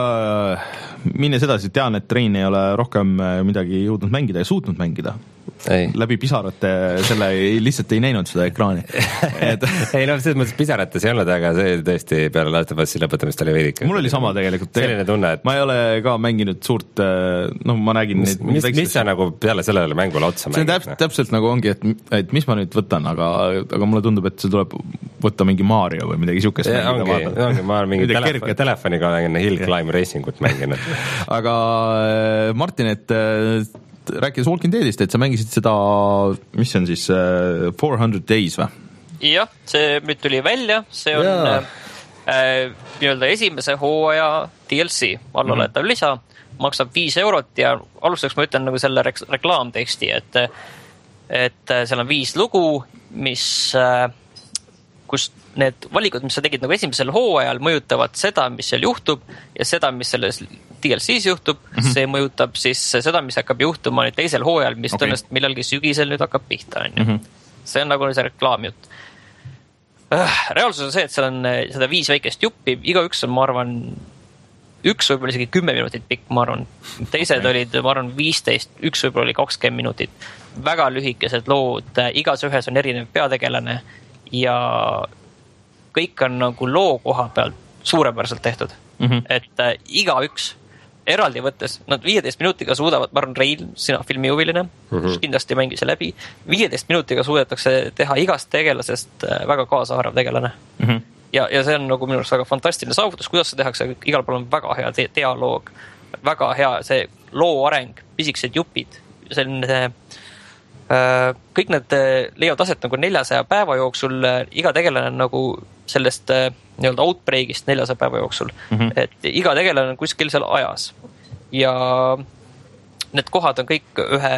minnes edasi, tean, et Rein ei ole rohkem midagi jõudnud mängida ja suutnud mängida. Ei. Läbi pisarate selle ei, lihtsalt ei näinud seda ekraani. Et... ei no selles mõttes pisarates ei olnud, aga see tõesti peale Last of Us'i lõpetamist oli veidike. Mul oli sama tegelikult. Selline tunne, et... Ma ei ole ka mänginud suurt, noh ma nägin... Mis, mis, mis sa nagu peale sellele mängule otsa mängid? See on täpselt, täpselt nagu ongi, et, et mis ma nüüd võtan, aga, aga mulle tundub, et see tuleb võtta mingi Mario või midagi siukest ja, mängida. Ongi, ongi, ma olen mingi telefon, telefoniga olen Hill Climb Racingut mänginud. Aga Martin, et rääkides Walking Deadist, et sa mängisid seda, mis on siis uh, four hundred days või? Jah, see nüüd tuli välja, see on yeah. äh, nii-öelda esimese hooaja D L C, alloletav mm-hmm. lisa, maksab viis eurot ja alustuseks ma ütlen nagu selle rek- reklaamteksti, et, et seal on viis lugu, mis, äh, kus need valikud, mis sa tegid nagu esimesel hooajal, mõjutavad seda, mis seal juhtub ja seda, mis selles D L C-s juhtub, mm-hmm. see mõjutab siis seda, mis hakkab juhtuma nüüd teisel hooajal, mis okay. tõenäoliselt millalgi sügisel nüüd hakkab pihta. Mm-hmm. See on nagu see reklaamjutt. Reaalsus on see, et seal on seda viis väikest juppi, igaüks on, ma arvan, üks võib-olla isegi kümme minutit pikk, ma arvan. Teised okay. olid, ma arvan, viisteist, üks võib-olla oli kakskümmend minutit. Väga lühikesed lood, igas ühes on erinev peategelane ja kõik on nagu loo koha pealt suurepäraselt tehtud. Mm-hmm. Et äh, igaüks eraldi võttes, nad viieteist minutiga suudavad, ma arvan, Reil, sina filmihuviline, mm-hmm. kindlasti mängi see läbi, viieteist minutiga suudetakse teha igast tegelasest äh, väga kaasaarv tegelane. Mm-hmm. Ja, ja see on nagu minu arust väga fantastiline saavutus, kuidas see tehakse, igal pool on väga hea te- dialoog, väga hea see loo areng, pisikesed jupid, selline kõik need leiavad aset nagu neljasaja päeva jooksul, iga tegelane on nagu sellest nii-öelda outbreakist neljasaja päeva jooksul, mm-hmm. et iga tegelane on kuskil seal ajas ja need kohad on kõik ühe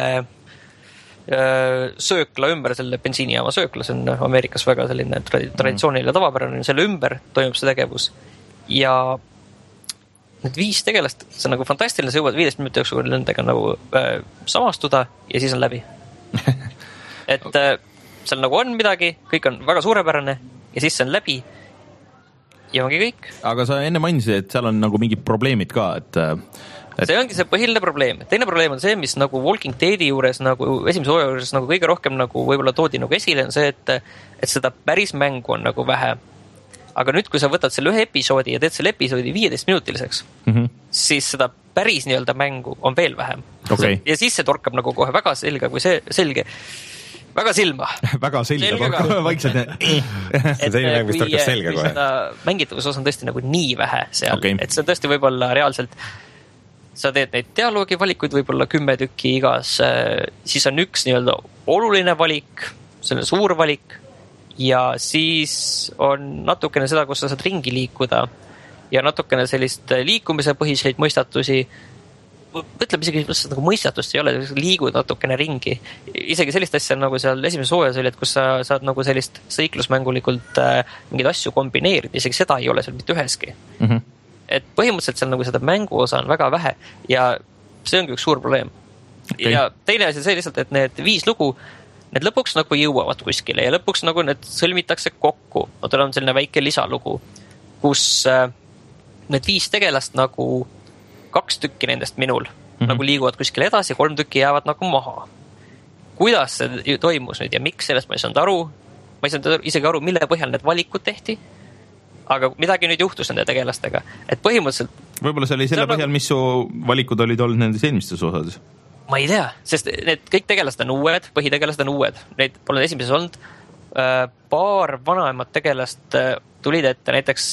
söökla ümber, selle bensiinijaama söökla, see on Ameerikas väga selline traditsiooniline tavapärane, selle ümber toimub see tegevus ja need viis tegelast, see on nagu fantastiline, sa jõuad viisteist minuti jooksul nendega nagu äh, samastuda ja siis on läbi. Et äh, seal nagu on midagi, kõik on väga suurepärane ja siis see on läbi ja ongi kõik. Aga sa enne mainisid, et seal on nagu mingid probleemid ka, et, et... see ongi see põhiline probleem. Teine probleem on see, mis nagu Walking Deadi juures nagu esimese hooaja juures nagu kõige rohkem nagu võib-olla toodi nagu esile on see, et, et seda päris mängu on nagu vähe. Aga nüüd, kui sa võtad selle ühe episoodi ja teed selle episoodi viieteist minutiliseks, mm-hmm. siis seda päris nii-öelda mängu on veel vähem. Okay. Ja siis see torkab nagu kohe väga selge, kui see selge, väga silma. väga selga, selga vaikselt. see selline mäng, mis torkas selga kohe. Mängitavus on tõesti nagu nii vähe seal, okay. et see on tõesti võib-olla reaalselt sa teed neid dialoogivalikuid võib-olla kümme tükki igas, siis on üks nii-öelda oluline valik, selline suur valik ja siis on natukene seda, kus sa saad ringi liikuda ja natukene sellist liikumise põhiseid mõistatusi, ütleme isegi, nagu mõistatust ei ole, liigud natukene ringi. Isegi sellist asja nagu seal esimeses hooajas oli, et kus sa saad nagu sellist sõiklusmängulikult äh, mingeid asju kombineerida, isegi seda ei ole seal mitte üheski. Mm-hmm. Et põhimõtteliselt seal nagu seda mängu osa on väga vähe ja see ongi üks suur probleem. Okay. Ja teine asi see lihtsalt, et need viis lugu, need lõpuks nagu jõuavad kuskile ja lõpuks nagu need sõlmitakse kokku. No tal on selline väike lisalugu, kus äh, need viis tegelast nagu kaks tükki nendest minul mm-hmm. nagu liiguvad kuskile edasi, kolm tükki jäävad nagu maha. Kuidas see toimus nüüd ja miks sellest ma ei saanud aru? Ma ei saanud isegi aru, mille põhjal need valikud tehti. Aga midagi nüüd juhtus nende tegelastega. Et põhimõtteliselt... Võib-olla see oli selle põhjal, mis su valikud olid olnud nendes eelmistes osades? Ma ei tea, sest need kõik tegelased on uued, põhitegelased on uued. Neid pole esimeses olnud. Paar vanaemad tegelast tulid ette, näiteks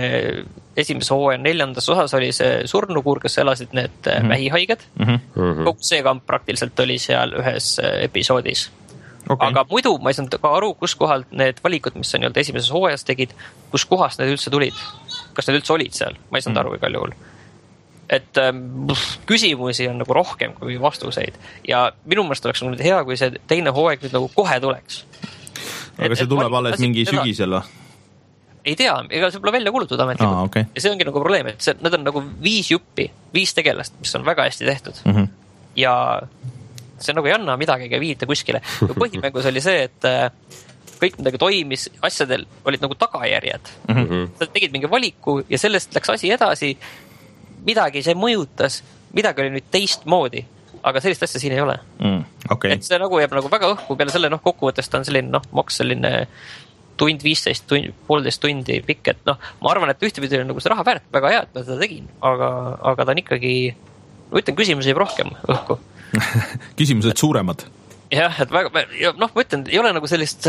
esimese hooaja neljandas osas oli see surnukuur, kes elasid need mm-hmm. vähihaiged. Mm-hmm. Kogu see kamp praktiliselt oli seal ühes episoodis. Okay. Aga muidu ma ei saanud ka aru, kus kohalt need valikud, mis sa nii-öelda esimeses hooajas tegid, kus kohast need üldse tulid. Kas need üldse olid seal? Ma ei saanud aru igal juhul. Et ähm, küsimusi on nagu rohkem kui vastuseid. Ja minu mõelest oleks nüüd hea, kui see teine hooaeg nüüd nagu kohe tuleks. Aga et, see tuleb alles mingi sügisel? Ei tea, ega see pole välja kulutud ametlikult. Ah, okay. Ja see ongi nagu probleem, et see, need on nagu viis juppi, viis tegelast, mis on väga hästi tehtud. Mm-hmm. Ja... see nagu ei anna midagi ega viita kuskile. Põhimängus oli see, et kõik midagi toimis, asjadel olid nagu tagajärjed. Mm-hmm. Sa tegid mingi valiku ja sellest läks asi edasi. Midagi see mõjutas, midagi oli nüüd teistmoodi, aga sellist asja siin ei ole. Mm, okay. Et see nagu jääb nagu väga õhku, peale selle noh, kokkuvõttest on selline noh, maks selline tund viisteist, tund, poolteist tundi pikk, et noh, ma arvan, et ühtepidi oli nagu see raha väärt, väga hea, et ma seda tegin, aga, aga ta on ikkagi, ma ütlen, küsimusi jääb rohkem õhku. Küsimused suuremad. Jah, et väga, noh, ma ütlen, ei ole nagu sellist...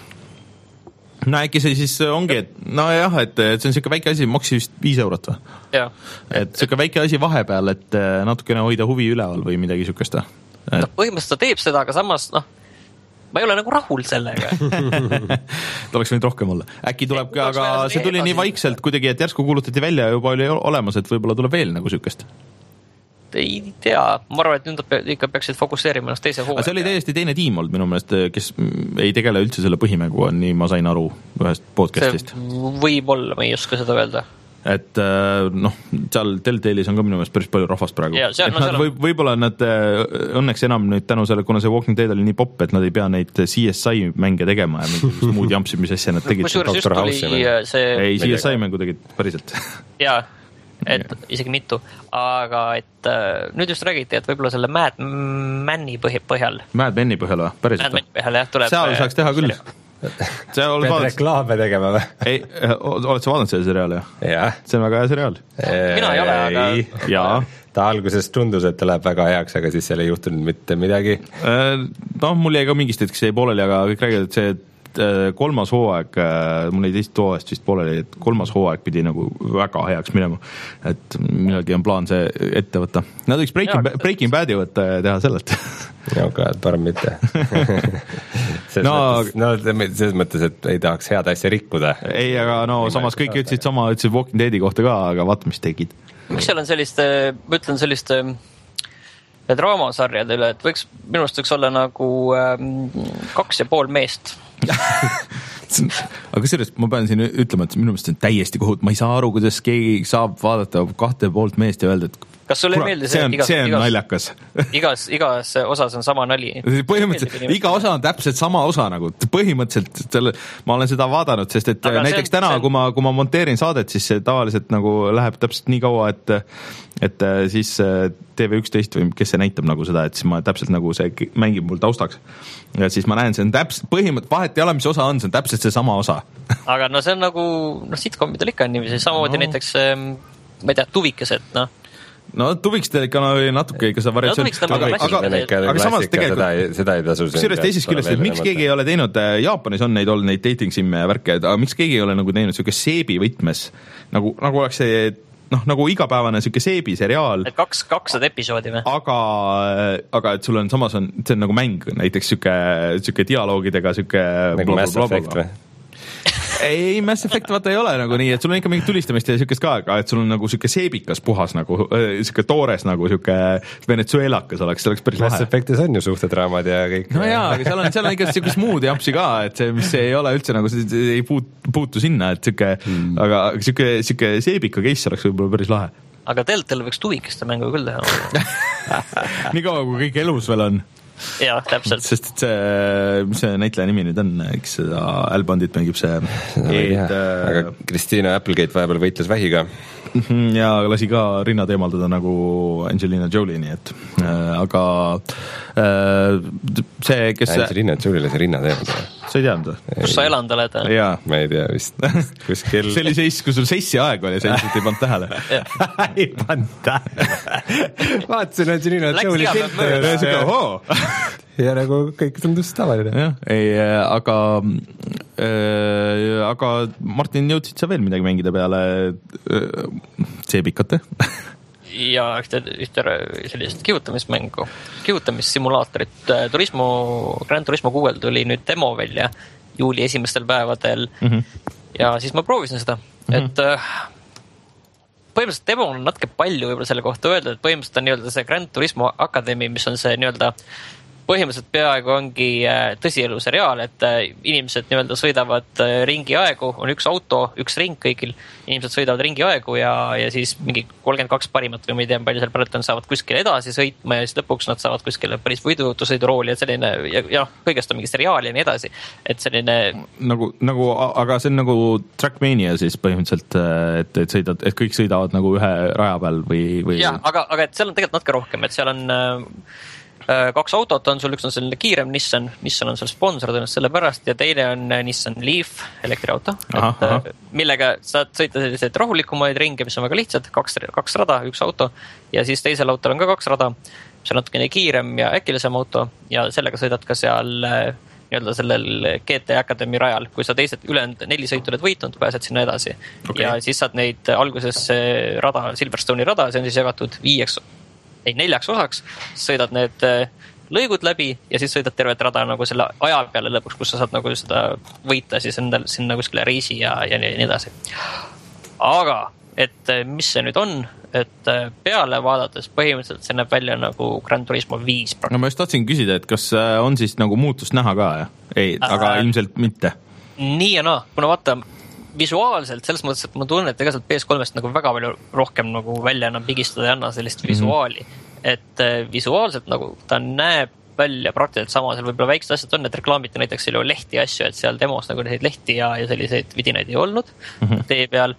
No äkki see siis ongi, et no jah, et see on siuke väike asi, maksi vist viis eurot või? Jah. Et siuke väike asi vahepeal, et natukene hoida huvi üleval või midagi siukest. Et... No, põhimõtteliselt ta teeb seda, aga samas, noh, ma ei ole nagu rahul sellega. Ta oleks võinud rohkem olla. Äkki tuleb ka, aga see tuli nii vaikselt kuidagi, et järsku kuulutati välja ja juba oli olemas, et võib-olla tuleb veel nagu siukest. Ei tea, ma arvan, et nüüd nad ikka peaksid fokusseerima ennast teise hooaega. See oli täiesti teine tiim olnud minu meelest, kes ei tegele üldse selle põhimängu, nii ma sain aru ühest podcastist. See võib-olla, ma ei oska seda öelda. Et noh, seal Telltale'is on ka minu meelest päris palju rahvast praegu. Ja, seal, no, võib, võib-olla nad õnneks enam nüüd tänu selle, kuna see Walking Dead oli nii popp, et nad ei pea neid C S I mänge tegema ja mingi muud jampsid, mis asja nad tegid. Kusjuures just tuli see... Ei, C S I mängu tegid päriselt. Jaa. Et isegi mitu, aga et äh, nüüd just räägiti, et võib-olla selle Mad Manni põhjal. Mad Manni põhjal või? Päriselt? Mad Manni põhjal, jah, tuleb. Seal saaks teha küll. Pead vaadanud... reklaame tegema või? Ei, oled sa vaadanud selle seriaali? Jah. See on väga hea seriaal. Mina ei ole, aga... Jaa. Ta alguses tundus, et ta läheb väga heaks, aga siis seal ei juhtunud mitte midagi. No, mul jäi ka mingist hetkest jäi pooleli, aga kõik räägivad, et see kolmas hooaeg, mul ei teist hooajast vist pooleli, et kolmas hooaeg pidi nagu väga heaks minema, et millalgi on plaan see ette võtta. Nad võiks Breaking, ja, Breaking Badi võtta ja teha sellelt. No, aga parem mitte. selles, no, mõttes, no, selles mõttes, et ei tahaks head asja rikkuda. Ei, aga no samas kõik ütlesid sama, ütlesid Walking Deadi kohta ka, aga vaata, mis tegid. Miks seal on selliste, ma ütlen selliste draamasarjade üle, et võiks, minu arust võiks olla nagu ähm, kaks ja pool meest. Aga sellest ma pean siin ütlema, et minu meelest on täiesti kohut, ma ei saa aru, kuidas keegi saab vaadata kahte poolt meest ja öelda, et kas sulle ei meeldi see, see on, igas, see on igas, naljakas. igas, igas osas on sama nali. Põhimõtteliselt, iga osa on täpselt sama osa nagu, põhimõtteliselt selle, ma olen seda vaadanud, sest et aga näiteks see, täna, see... kui ma, kui ma monteerin saadet, siis see tavaliselt nagu läheb täpselt nii kaua, et, et siis T V üksteist või kes see näitab nagu seda, et siis ma täpselt nagu see mängib mul taustaks. Ja siis ma näen, see on täpselt, põhimõtteliselt vahet ei ole, mis osa on, see on täpselt see sama osa. Aga no see on nagu, noh, sitcomidel ikka on niiviisi, samamoodi no. Näiteks, ma ei tea, tuvikesed, noh. no Tuvikstel ikka no, natuke ikka seda variatsioon, no, aga, aga, aga, aga samas tegelikult seda ei, seda ei tasu kusjuures teisest küljest, et miks keegi ei ole teinud, Jaapanis on neid olnud neid dating simme ja värke, aga miks keegi ei ole nagu teinud siuke seebi võtmes, nagu, nagu oleks see noh, nagu igapäevane siuke seebi seriaal. Et kaks, kakssada episoodi või? Aga, aga et sul on samas on, see on nagu mäng, näiteks siuke, siuke dialoogidega, siuke nagu Mass Effect või? Ei, Mass Effect vaata ei ole nagu nii, et sul on ikka mingit tulistamist ja siukest ka, aga et sul on nagu siuke seebikas puhas nagu, siuke toores nagu siuke venezuelakas oleks, see oleks päris Mass lahe. Effectis on ju suhtedraamad ja kõik. No jaa, aga seal on, seal on ikka siukest muud jampsi ka, et see, mis ei ole üldse nagu, see ei puut, puutu sinna, et siuke hmm., aga siuke, siuke seebika case oleks võib-olla päris lahe. Aga Deltal võiks tuvikeste mängu küll teha. Nii kaua, kui kõik elus veel on. Jaa, täpselt. Sest et see, mis see näitleja nimi nüüd on, eks seda Albandit mängib see et, aga Christina Applegate vahepeal võitles vähiga ja lasi ka rinnad eemaldada nagu Angelina Jolie, nii et äh, aga äh, see, kes Angelina Jolie lasi rinnad eemaldada sa ei teadnud? Kus sa elanud oled? Jaa. Ma ei tea vist. Kuskil... see oli seis, kui sul sessi aeg oli, see ilmselt ei pannud tähele. ei pannud tähele. Vaatasin Angelina Jolie pilte ja ja nagu kõik tundus tavaline. Jah, ei, aga äh, aga Martin, jõudsid sa veel midagi mängida peale äh, seebikate? ja ühte, ühte sellist kihutamismängu, kihutamisssimulaatorit. Turismo, Gran Turismo kuuel tuli nüüd demo välja juuli esimestel päevadel mm-hmm. ja siis ma proovisin seda, mm-hmm. et põhimõtteliselt demo on natuke palju võib-olla selle kohta öelda, et põhimõtteliselt on nii-öelda see Gran Turismo Academy, mis on see nii-öelda põhimõtteliselt peaaegu ongi tõsielu seriaal, et inimesed nii-öelda sõidavad ringi aegu, on üks auto, üks ring kõigil, inimesed sõidavad ringi aegu ja, ja siis mingi kolmkümmend kaks parimat või ma ei tea, palju seal praegu on, saavad kuskile edasi sõitma ja siis lõpuks nad saavad kuskile päris võidujutusõidurooli ja selline, ja, ja kõigest on mingi seriaal ja nii edasi, et selline nagu, nagu, aga see on nagu Trackmania siis põhimõtteliselt, et, et sõidad, et kõik sõidavad nagu ühe raja peal või, või... jah, aga, aga et seal on tegelikult natuke rohkem, et seal on kaks autot on sul, üks on selline kiirem Nissan, Nissan on seal sponsor tõenäoliselt selle pärast ja teine on Nissan Leaf elektriauto, aha, et, aha. millega saad sõita selliseid rahulikumaid ringe, mis on väga lihtsad, kaks, kaks rada, üks auto ja siis teisel autol on ka kaks rada, mis on natukene kiirem ja äkilisem auto ja sellega sõidad ka seal nii-öelda sellel G T Academy rajal, kui sa teised ülejäänud neli sõitu oled võitnud, pääsed sinna edasi okay. ja siis saad neid alguses rada, Silverstone'i rada, see on siis jagatud viieks ei, neljaks osaks, sõidad need lõigud läbi ja siis sõidad tervet rada nagu selle aja peale lõpuks, kus sa saad nagu seda võita siis endal sinna kuskile reisi ja, ja nii, nii edasi. Aga, et mis see nüüd on, et peale vaadates põhimõtteliselt see näeb välja nagu Gran Turismo viis. No ma just tahtsin küsida, et kas on siis nagu muutust näha ka, ja? Ei, aga äh, ilmselt mitte. Nii ja naa, kuna vaata visuaalselt, selles mõttes, et ma tunnen, et ega sealt P S kolmest nagu väga palju rohkem nagu välja enam pigistada ei anna sellist visuaali. Mm-hmm. Et visuaalselt nagu ta näeb välja praktiliselt sama, seal võib-olla väiksed asjad on, et reklaamiti näiteks seal ju lehti asju, et seal demos nagu neid lehti ja, ja selliseid vidinaid ei olnud mm-hmm. tee peal.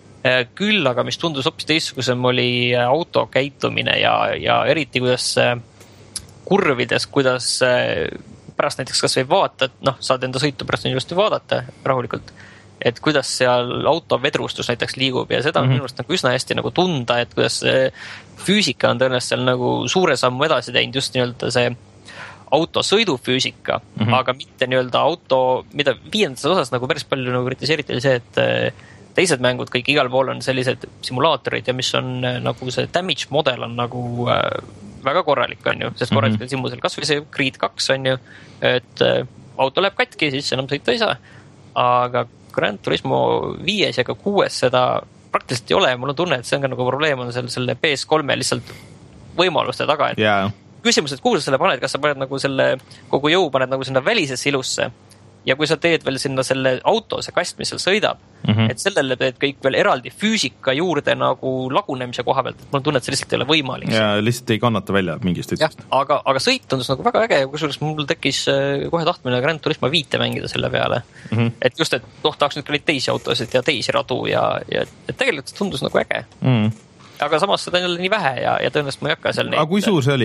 Küll, aga mis tundus hoopis teistsugusem oli auto käitumine ja, ja eriti kuidas kurvides, kuidas pärast näiteks kas või vaatad, noh, saad enda sõitu pärast just vaadata rahulikult, et kuidas seal auto vedrustus näiteks liigub ja seda on mm-hmm. minu arust nagu üsna hästi nagu tunda, et kuidas füüsika on tõenäoliselt seal nagu suure sammu edasi teinud, just nii-öelda see auto sõidufüüsika, mm-hmm. aga mitte nii-öelda auto, mida viiendas osas nagu päris palju nagu kritiseeriti oli see, et teised mängud kõik igal pool on sellised simulaatorid ja mis on nagu see damage model on nagu väga korralik on ju, sest korralik mm-hmm. simusel kas või see Creed kaks on ju, et auto läheb katki, siis enam sõita ei saa, aga Gran Turismo viies ja ka kuues seda praktiliselt ei ole ja mul on tunne, et see on ka nagu probleem on selle, selle P S kolme lihtsalt võimaluste taga, et yeah. küsimus, et kuhu sa selle paned, kas sa paned nagu selle kogu jõu paned nagu sinna välisesse ilusse ja kui sa teed veel sinna selle auto, see kast, mis seal sõidab mm-hmm. et sellele teed kõik veel eraldi füüsika juurde nagu lagunemise koha pealt, et mul on tunne, et see lihtsalt ei ole võimalik. Ja lihtsalt ei kannata välja mingist ütsust. Aga, aga sõit tundus nagu väga äge ja kusjuures mul tekkis kohe tahtmine Gran Turismo viite mängida selle peale. Mm-hmm. Et just, et noh, tahaks nüüd ka neid teisi autosid ja teisi radu ja, ja et tegelikult tundus nagu äge. Mm-hmm. Aga samas seda on jälle nii vähe ja, ja tõenäoliselt ma ei hakka seal neid... Aga kui suur see oli?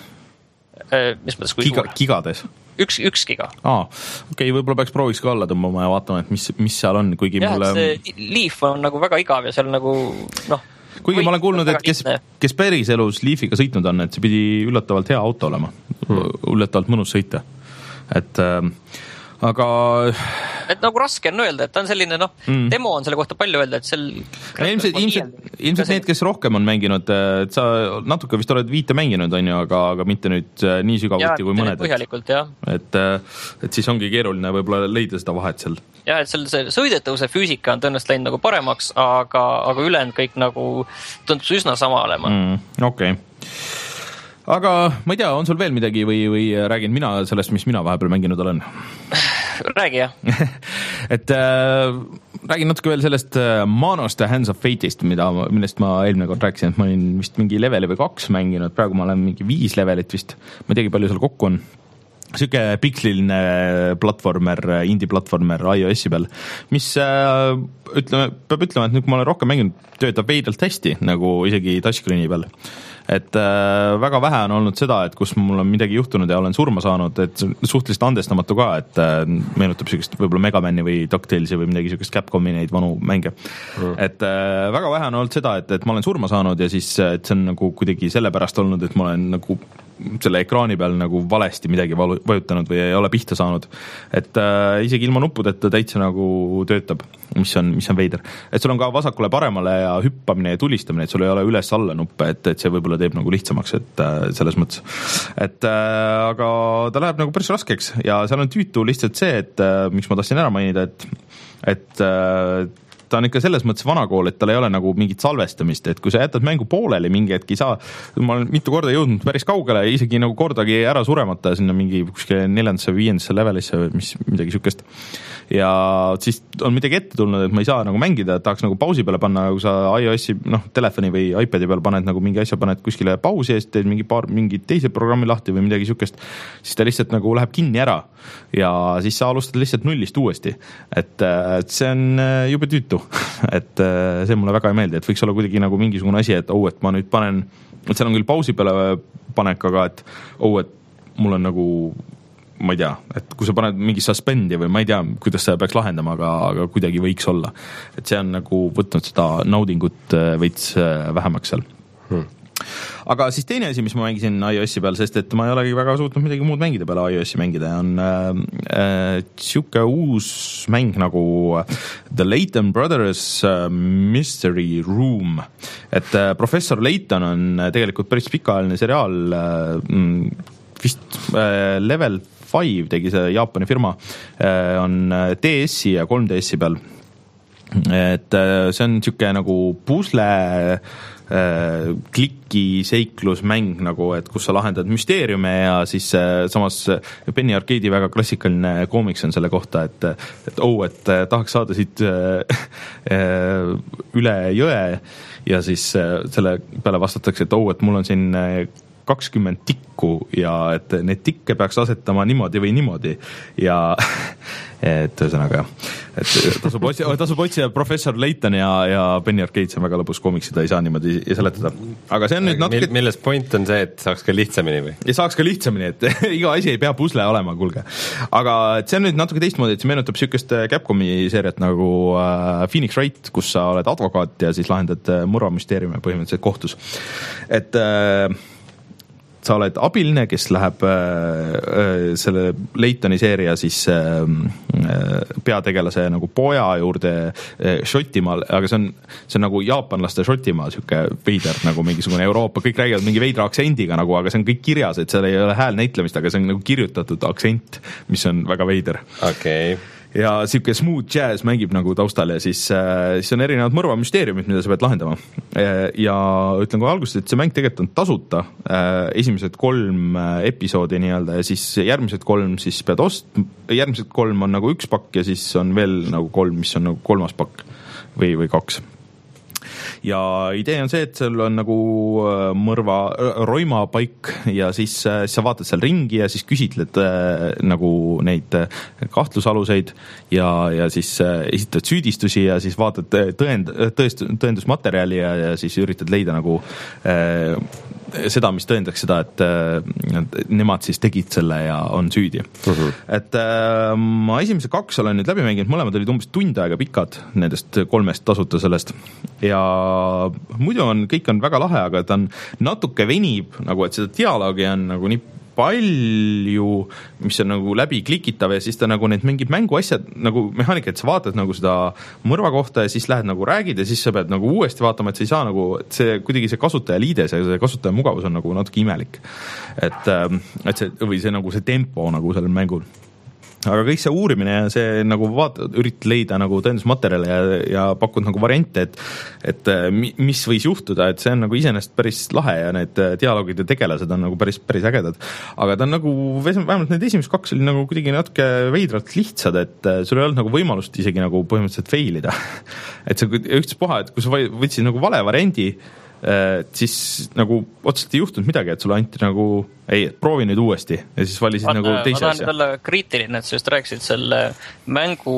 Mis mõttes, kui Giga, suur? Gigades? Üks, üks giga. Aa, okei, okay, võib-olla peaks prooviks ka alla tõmbama ja vaatama, et mis, mis seal on, kuigi jah, mulle... see Leaf on nagu väga igav ja seal nagu, noh... kuigi Või, ma olen kuulnud, et kes, kes päris elus Leafiga sõitnud on, et see pidi üllatavalt hea auto olema hmm., üllatavalt mõnus sõita, et äh, aga et nagu raske on öelda, et ta on selline noh mm., demo on selle kohta palju öelda, et seal ilmselt, ilmselt, ilmselt need, kes rohkem on mänginud, et sa natuke vist oled viite mänginud, on ju, aga, aga mitte nüüd nii sügavuti kui mõned, et, et, et siis ongi keeruline võib-olla leida seda vahet seal. Jah, et seal see sõidetavuse füüsika on tõenäoliselt läinud nagu paremaks, aga, aga ülejäänud kõik nagu tundus üsna sama olema mm,. okei okay. Aga ma ei tea, on sul veel midagi või, või räägin mina sellest, mis mina vahepeal mänginud olen? Räägi, jah. et äh, räägin natuke veel sellest äh, Manos The Hands of Fate'ist, mida, millest ma eelmine kord rääkisin, et ma olin vist mingi leveli või kaks mänginud, praegu ma olen mingi viis levelit vist, ma ei teagi, palju seal kokku on. Siuke piksliline platvormer, indie-platvormer iOS-i peal, mis äh, ütleme, peab ütlema, et nüüd kui ma olen rohkem mänginud, töötab veidralt hästi, nagu isegi touchscreeni peal. Et äh, väga vähe on olnud seda, et kus mul on midagi juhtunud ja olen surma saanud, et suhteliselt andestamatu ka, et äh, meenutab sellist võib-olla Megamani või DuckTalesi või midagi sellist Capcomi neid vanu mänge mm.. et äh, väga vähe on olnud seda, et, et ma olen surma saanud ja siis et see on nagu kuidagi sellepärast olnud, et ma olen nagu selle ekraani peal nagu valesti midagi vajutanud või ei ole pihta saanud. Et äh, isegi ilma nuppudeta täitsa nagu töötab, mis on, mis on veider. Et sul on ka vasakule paremale ja hüppamine ja tulistamine, et sul ei ole üles-alla nuppe, et, et see võib-olla teeb nagu lihtsamaks, et äh, selles mõttes. Et äh, aga ta läheb nagu päris raskeks ja seal on tüütu lihtsalt see, et äh, miks ma tahtsin ära mainida, et, et äh, ta on ikka selles mõttes vanakool, et tal ei ole nagu mingit salvestamist, et kui sa jätad mängu pooleli mingi hetk ei saa, ma olen mitu korda jõudnud päris kaugele, isegi nagu kordagi ära suremata sinna mingi kuskile neljandasse või viiendasse levelisse või mis, midagi sükest. Ja siis on midagi ette tulnud, et ma ei saa nagu mängida, et tahaks nagu pausi peale panna, kui sa iOS-i, noh, telefoni või iPadi peale paned nagu mingi asja, paned kuskile pausi eest, teed mingi paar, mingi teise programmi lahti või midagi sükest, siis ta lihtsalt nagu läheb kinni ära ja siis sa alustad lihtsalt nullist uuesti. Et, et see on jube tüütu. Et see mulle väga ei meeldi, et võiks olla kuidagi nagu mingisugune asi, et oh, et ma nüüd panen, et seal on küll pausi peale panek, aga et oh, et mul on nagu, ma ei tea, et kui sa paned mingi suspendi või ma ei tea, kuidas seda peaks lahendama, aga, aga kuidagi võiks olla. Et see on nagu võtnud seda naudingut veits vähemaks seal. Hmm. Aga siis teine asi, mis ma mängisin iOS-i peal, sest et ma ei olegi väga suutnud midagi muud mängida peale iOS-i mängida, on äh, siuke uus mäng nagu The Layton Brothers äh, Mystery Room. Et äh, professor Layton on tegelikult päris pikaajaline seriaal, äh, vist äh, Level viis tegi see Jaapani firma, äh, on D S-i ja kolm D S-i peal. Et äh, see on siuke nagu pusle kliki seiklusmäng nagu, et kus sa lahendad müsteeriume ja siis samas Penny Arcade'i väga klassikaline koomiks on selle kohta, et, et oh, et tahaks saada siit üle jõe ja siis selle peale vastatakse, et oh, et mul on siin kakskümmend tikku ja et need tikke peaks asetama niimoodi või niimoodi ja et ühesõnaga jah, et tasub otsida, tasub otsida professor Layton ja, ja Penny Arcade, see on väga lõbus koomiks, seda ei saa niimoodi seletada. Aga see on nüüd natuke... Milles point on see, et saaks ka lihtsamini või? Ja saaks ka lihtsamini, et iga asi ei pea pusle olema, kuulge. Aga see on nüüd natuke teistmoodi, et see meenutab sükest Capcomi seeriat nagu Phoenix Wright, kus sa oled advokaat ja siis lahendad murvamüsteeriume põhimõtteliselt kohtus. Et... sa oled abiline, kes läheb äh, selle Laytoni seeria siis äh, peategelase nagu poja juurde äh, Šotimaal, aga see on, see on nagu jaapanlaste Šotimaal siuke veider nagu mingisugune Euroopa, kõik räägivad mingi veidra aktsendiga nagu, aga see on kõik kirjas, et seal ei ole hääl näitlemist, aga see on nagu kirjutatud aktsent, mis on väga veider. Okei. Okay. Ja siuke smooth jazz mängib nagu taustal ja siis, äh, siis on erinevad mõrvamüsteeriumid, mida sa pead lahendama. Ja ütlen kohe alguses, et see mäng tegelikult on tasuta, äh, esimesed kolm episoodi nii-öelda ja siis järgmised kolm siis pead ost-, järgmised kolm on nagu üks pakk ja siis on veel nagu kolm, mis on nagu kolmas pakk või, või kaks. Ja idee on see, et seal on nagu mõrva roima paik ja siis, siis sa vaatad seal ringi ja siis küsitled äh, nagu neid kahtlusaluseid ja, ja siis äh, esitad süüdistusi ja siis vaatad tõend, tõest, tõendusmaterjali ja, ja siis üritad leida nagu äh, seda, mis tõendaks seda, et, et nemad siis tegid selle ja on süüdi uh-huh. et äh, ma esimese kaks olen nüüd läbi mänginud, mõlemad olid umbes tund aega pikad nendest kolmest tasuta sellest ja muidu on, kõik on väga lahe, aga ta on natuke venib, nagu et seda dialoogi on nagu nii palju, mis on nagu läbi klikitav ja siis ta nagu need mingid mänguasjad nagu mehaanika, et sa vaatad nagu seda mõrva kohta ja siis lähed nagu räägid ja siis sa pead nagu uuesti vaatama, et sa ei saa nagu, et see kuidagi see kasutaja liides ja see kasutaja mugavus on nagu natuke imelik. Et, et see, või see nagu see tempo nagu sellel mängul. Aga kõik see uurimine ja see nagu vaatad, üritad leida nagu tõendusmaterjale ja, ja pakud nagu variante, et, et mis võis juhtuda, et see on nagu iseenesest päris lahe ja need dialoogid ja tegelased on nagu päris, päris ägedad. Aga ta on nagu, vähemalt need esimesed kaks oli nagu kuidagi natuke veidralt lihtsad, et sul ei olnud nagu võimalust isegi nagu põhimõtteliselt failida. Et see ühtspuha, et kui sa võtsid nagu vale variandi, et siis nagu otseselt ei juhtunud midagi, et sulle anti nagu ei, proovi nüüd uuesti ja siis valisid ma, nagu teise asja. Ma tahan nüüd olla kriitiline, et sa just rääkisid selle mängu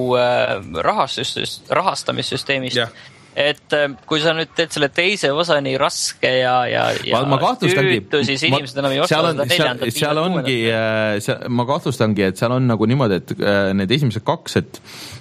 rahastamissüsteemist, yeah. et kui sa nüüd teed selle teise osa nii raske ja, ja, ja ma, ma tüütu, siis inimesed enam ei osta seda neljandat. Seal ongi, seal, ma kahtlustangi, et seal on nagu niimoodi, et need esimesed kaks, et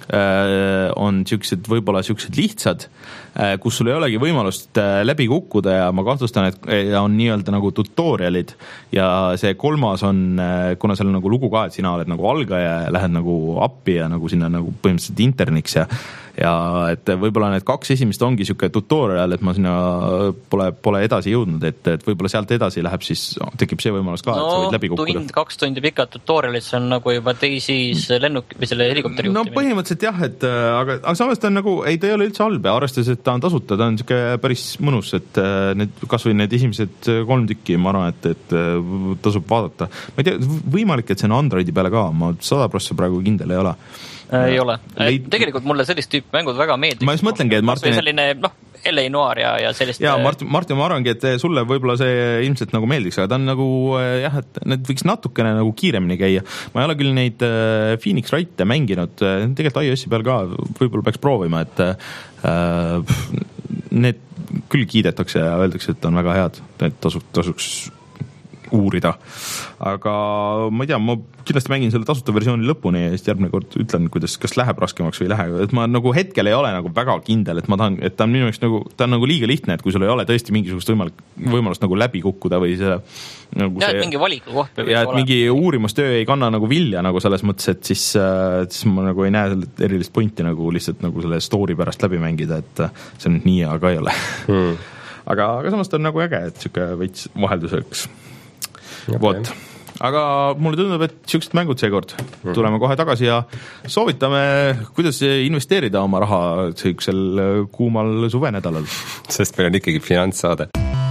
on siuksed, võib-olla siuksed lihtsad, kus sul ei olegi võimalust läbi kukkuda ja ma kahtlustan, et on nii-öelda nagu tutorialid ja see kolmas on, kuna seal on nagu lugu ka, et sina oled nagu algaja ja lähed nagu appi ja nagu sinna nagu põhimõtteliselt interniks ja ja et võib-olla need kaks esimest ongi siuke tutorial, et ma sinna pole, pole edasi jõudnud, et, et võib-olla sealt edasi läheb, siis tekib see võimalus ka, no, et sa võid läbi kukkuda. Tund, kaks tundi pikad tutorialid, see on nagu juba teisis lennuk või selle helikopteri juhtimine. No põhimõtteliselt jah, et aga, aga samas ta on nagu, ei ta ei ole üldse halb ja arvestades, et ta on tasuta, ta on siuke päris mõnus, et need, kas või need esimesed kolm tükki, ma arvan, et, et tasub vaadata. Ma ei tea, võimalik, et see on Androidi peale ka, ma sada prossa praegu kindel ei ole. Ei ole. Leid... Tegelikult mulle sellist tüüpi mängud väga meeldib. Ma just mõtlengi, et Martin... selline, noh, L A Noir ja, ja sellist... Jaa, Martin, Martin, ma arvangi, et sulle võib-olla see ilmselt nagu meeldiks, aga ta on nagu, jah, et need võiks natukene nagu kiiremini käia. Ma ei ole küll neid Phoenix Wright'e mänginud, tegelikult iOS-i peal ka võib-olla peaks proovima, et äh, need küll kiidetakse ja öeldakse, et on väga head, et tasuks, tasuks uurida. Aga ma ei tea, ma kindlasti mängin selle tasuta versiooni lõpuni ja siis järgmine kord ütlen, kuidas, kas läheb raskemaks või ei lähe. Et ma nagu hetkel ei ole nagu väga kindel, et ma tahan, et ta on minu jaoks nagu, ta on nagu liiga lihtne, et kui sul ei ole tõesti mingisugust võimalik, võimalust nagu läbi kukkuda või see nagu ja, see, et mingi valiku koht peab ja et mingi uurimustöö ei kanna nagu vilja nagu selles mõttes, et siis, siis ma nagu ei näe selle erilist pointi nagu lihtsalt nagu selle story pärast läbi mängida, et see on nii, aga ei ole hmm. aga, aga samas ta on nagu äge, et siuke veits vahelduseks. Vot. Aga mulle tundub, et siuksed mängud seekord. Tuleme kohe tagasi ja soovitame, kuidas investeerida oma raha siuksel kuumal suvenädalal. Sest meil on ikkagi finantssaade.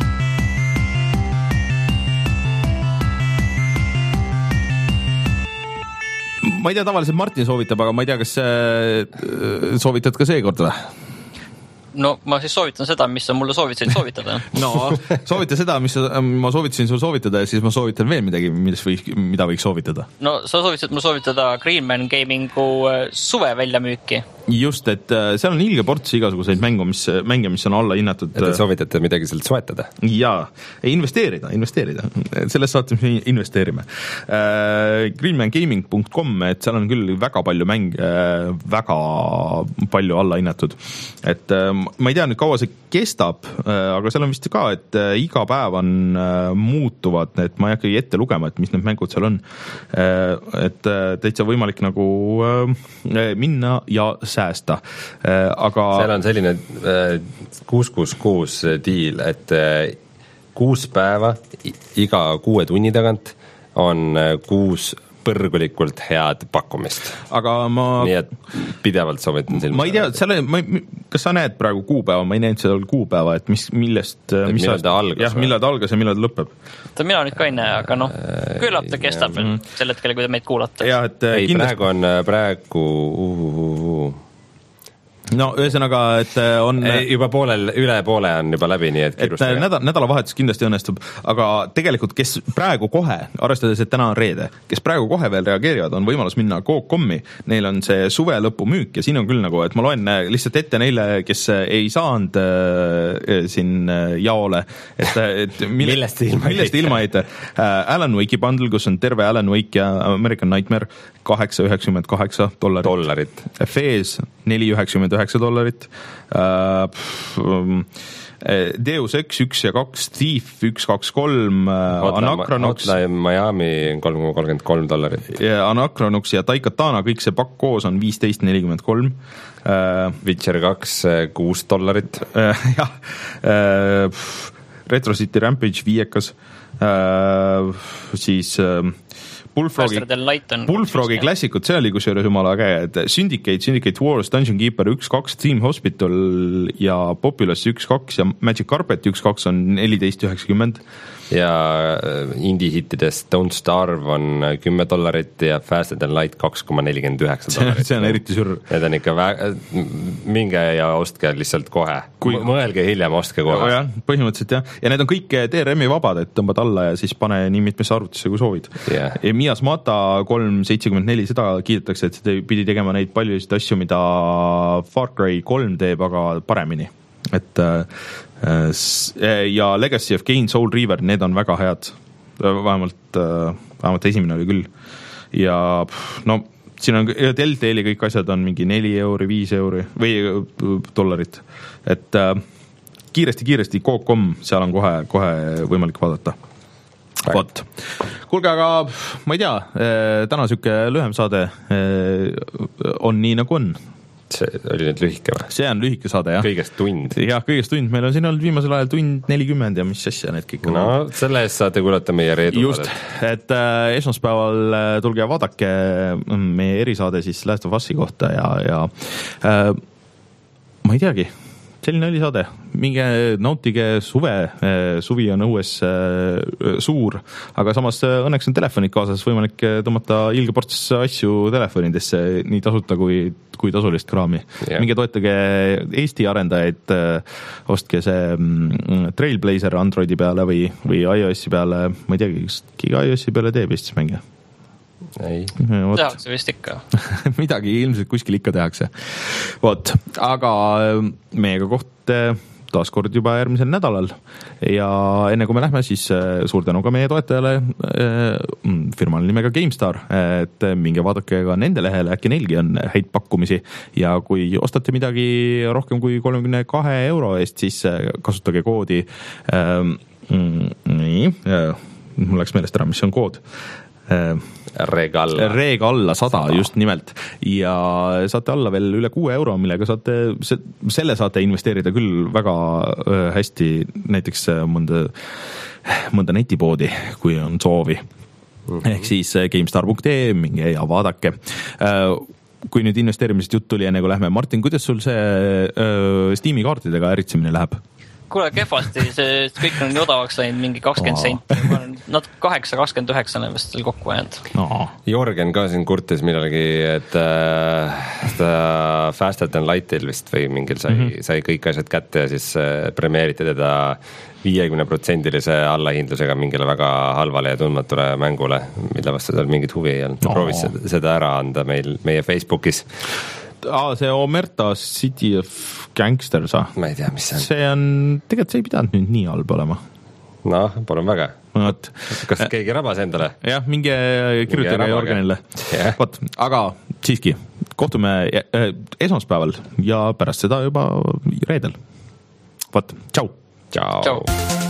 Ma ei tea, tavaliselt Martin soovitab, aga ma ei tea, kas soovitad ka seekord või? No ma siis soovitan seda, mis sa mulle soovitasid soovitada. No soovita seda, mis ma soovitasin sul soovitada ja siis ma soovitan veel midagi, võiks, mida võiks soovitada. No sa soovitasid mulle soovitada Green Man Gamingu suve väljamüüki. Just, et seal on ilge ports igasuguseid mängu, mis, mänge, mis on alla hinnatud. Et te soovitate midagi sealt soetada? Jaa, investeerida, investeerida. Selles saates me investeerime. green man gaming punkt com, et seal on küll väga palju mänge, väga palju alla hinnatud. Et ma ei tea nüüd kaua see kestab, aga seal on vist ka, et iga päev on muutuvad, et ma ei hakka ette lugema, et mis need mängud seal on. Et täitsa võimalik nagu minna ja säästa. Aga... seal on selline kuus kuus kuus diil, et kuus päeva iga kuue tunni tagant on kuus põrgulikult head pakkumist. Aga ma... Nii et pidevalt soovitan silma. Ma ei tea, selle, ma, kas sa näed praegu kuupäeva? Ma ei näinud seal kuupäeva, et mis, millest... Et mis millal ta algas? Jah, millal ta algas ja millal ta lõpeb. Ta mina nüüd ka ei näe, aga noh, küllap ta kestab veel mm. sel hetkele, kui ta meid kuulata. Ja, et ei, kindlasti... praegu on praegu... Uh, uh, uh. no ühesõnaga, et on juba poolel, üle poole on juba läbi, nii et kiirustage. Nädal, nädalavahetus kindlasti õnnestub, aga tegelikult kes praegu kohe, arvestades, et täna on reede, kes praegu kohe veel reageerivad, on võimalus minna Coop koma i, neil on see suve lõpu müük ja siin on küll nagu, et ma loen lihtsalt ette neile, kes ei saanud äh, siin jaole, et, et mille, millest ilma, millest ilma jäite. Alan Wake'i bundle, kus on terve Alan Wake ja American Nightmare, kaheksa üheksakümmend kaheksa dollarit. dollarit. Fez neli üheksakümmend üheksa dollarit. Uh, Deus Ex üks ja kaks, Thief üks, kaks, kolm, Anachronox. Hotline Miami kolm koma kolmkümmend kolm dollarit. Anachronox ja Daikatana, kõik see pakk koos on viisteist nelikümmend kolm. Uh, Witcher kaks, kuus dollarit. Uh, jah. Uh, Retro City Rampage viiekas. Uh, siis... Uh, Bullfrogi, Bullfrogi klassikud, see oli kusjuures jumala äge, et Syndicate, Syndicate Wars, Dungeon Keeper üks, kaks, Team Hospital ja Populous üks, kaks ja Magic Carpet üks, kaks on neliteist üheksakümmend. Ja indie-hittidest Don't Starve on kümme dollarit ja Faster Than Light kaks koma nelikümmend üheksa dollarit. See on eriti sür. Need on ikka vä... minge ja ostke lihtsalt kohe. Kui... Mõelge hiljem, ostke kohe. Ja, põhimõtteliselt jah. Ja need on kõik D R M-i vabad, et tõmbad alla ja siis pane nii mitmesse arvutisse, kui soovid. Yeah. Mias Mata kolm seitsekümmend neli, seda kiidetakse, et see pidi tegema neid paljusid asju, mida Far Cry kolm teeb, aga paremini. Et ja Legacy of Kain, Soul Reaver, need on väga head, vähemalt, vähemalt esimene oli küll ja no siin on Telltale'i kõik asjad on mingi neli euri, viis euri või dollarit, et kiiresti-kiiresti Coop koma i, seal on kohe, kohe võimalik vaadata. Vot. Kuulge, aga ma ei tea, täna süke lühem saade on nii nagu on. See oli nüüd lühike või? See on lühike saade, jah. Kõigest tund. Jah, kõigest tund. Meil on siin olnud viimasel ajal tund nelikümmend ja mis asja need kõik on. No, selle eest saate kuulata meie reedu. Just, et äh, esmaspäeval äh, tulge ja vaadake meie erisaade siis Last of Us'i kohta ja, ja äh, ma ei teagi, selline oli saade. Minge nautige suve, suvi on õues suur, aga samas õnneks on telefonid kaasas, võimalik tõmmata ilge ports asju telefonidesse, nii tasuta kui, kui tasulist kraami. Yeah. Minge toetage Eesti arendajaid, ostke see Trailblazer Androidi peale või, või iOS-i peale, ma ei teagi, kas keegi iOS-i peale teeb Eestis mänge? Ei. Tehakse vist ikka. Midagi ilmselt kuskil ikka tehakse. Vot, aga meiega koht taaskord juba järgmisel nädalal ja enne kui me lähme, siis suur tänu ka meie toetajale firmal nimega GameStar, et minge vaadake ka nende lehele, äkki neilgi on häid pakkumisi ja kui ostate midagi rohkem kui kolmekümne kahe euro eest, siis kasutage koodi nii, mul läks meelest ära, mis on kood Reeg alla. Reeg alla sada, just nimelt. Ja saate alla veel üle kuue euro, millega saate, selle saate investeerida küll väga hästi näiteks mõnda, mõnda netipoodi, kui on soovi. Mm-hmm. Ehk siis GameStar punkt ee, minge ja vaadake. Kui nüüd investeerimisest jutt tuli, enne kui lähme, Martin, kuidas sul see Steam'i kaartidega äritsemine läheb? Kuule, kehvasti, see kõik on odavaks läinud mingi kakskümmend senti. Ma olen natuke kaheksa kakskümmend üheksa on vist veel kokku jäänud. No. Jorgen ka siin kurtis millalgi, et äh, Faster Than Lightil vist või mingil sai, mm-hmm. sai kõik asjad kätte ja siis äh, premeeriti teda viiekümne protsendilise allahindlusega mingile väga halvale ja tundmatule mängule, mille vastu tal mingit huvi ei olnud. No. Proovis seda ära anda meil, meie Facebookis. Aa, see Omerta City of Gangsters, ah? Ma ei tea, mis see on. See on, tegelikult see ei pidanud nüüd nii halb olema. Noh, palun väga. Võt. Kas keegi rabas endale? Jah, mingi kirjutage Jorgenile. Yeah. Võt, aga siiski, kohtume esmaspäeval ja pärast seda juba reedel. Võt, tšau! Tšau! Tšau!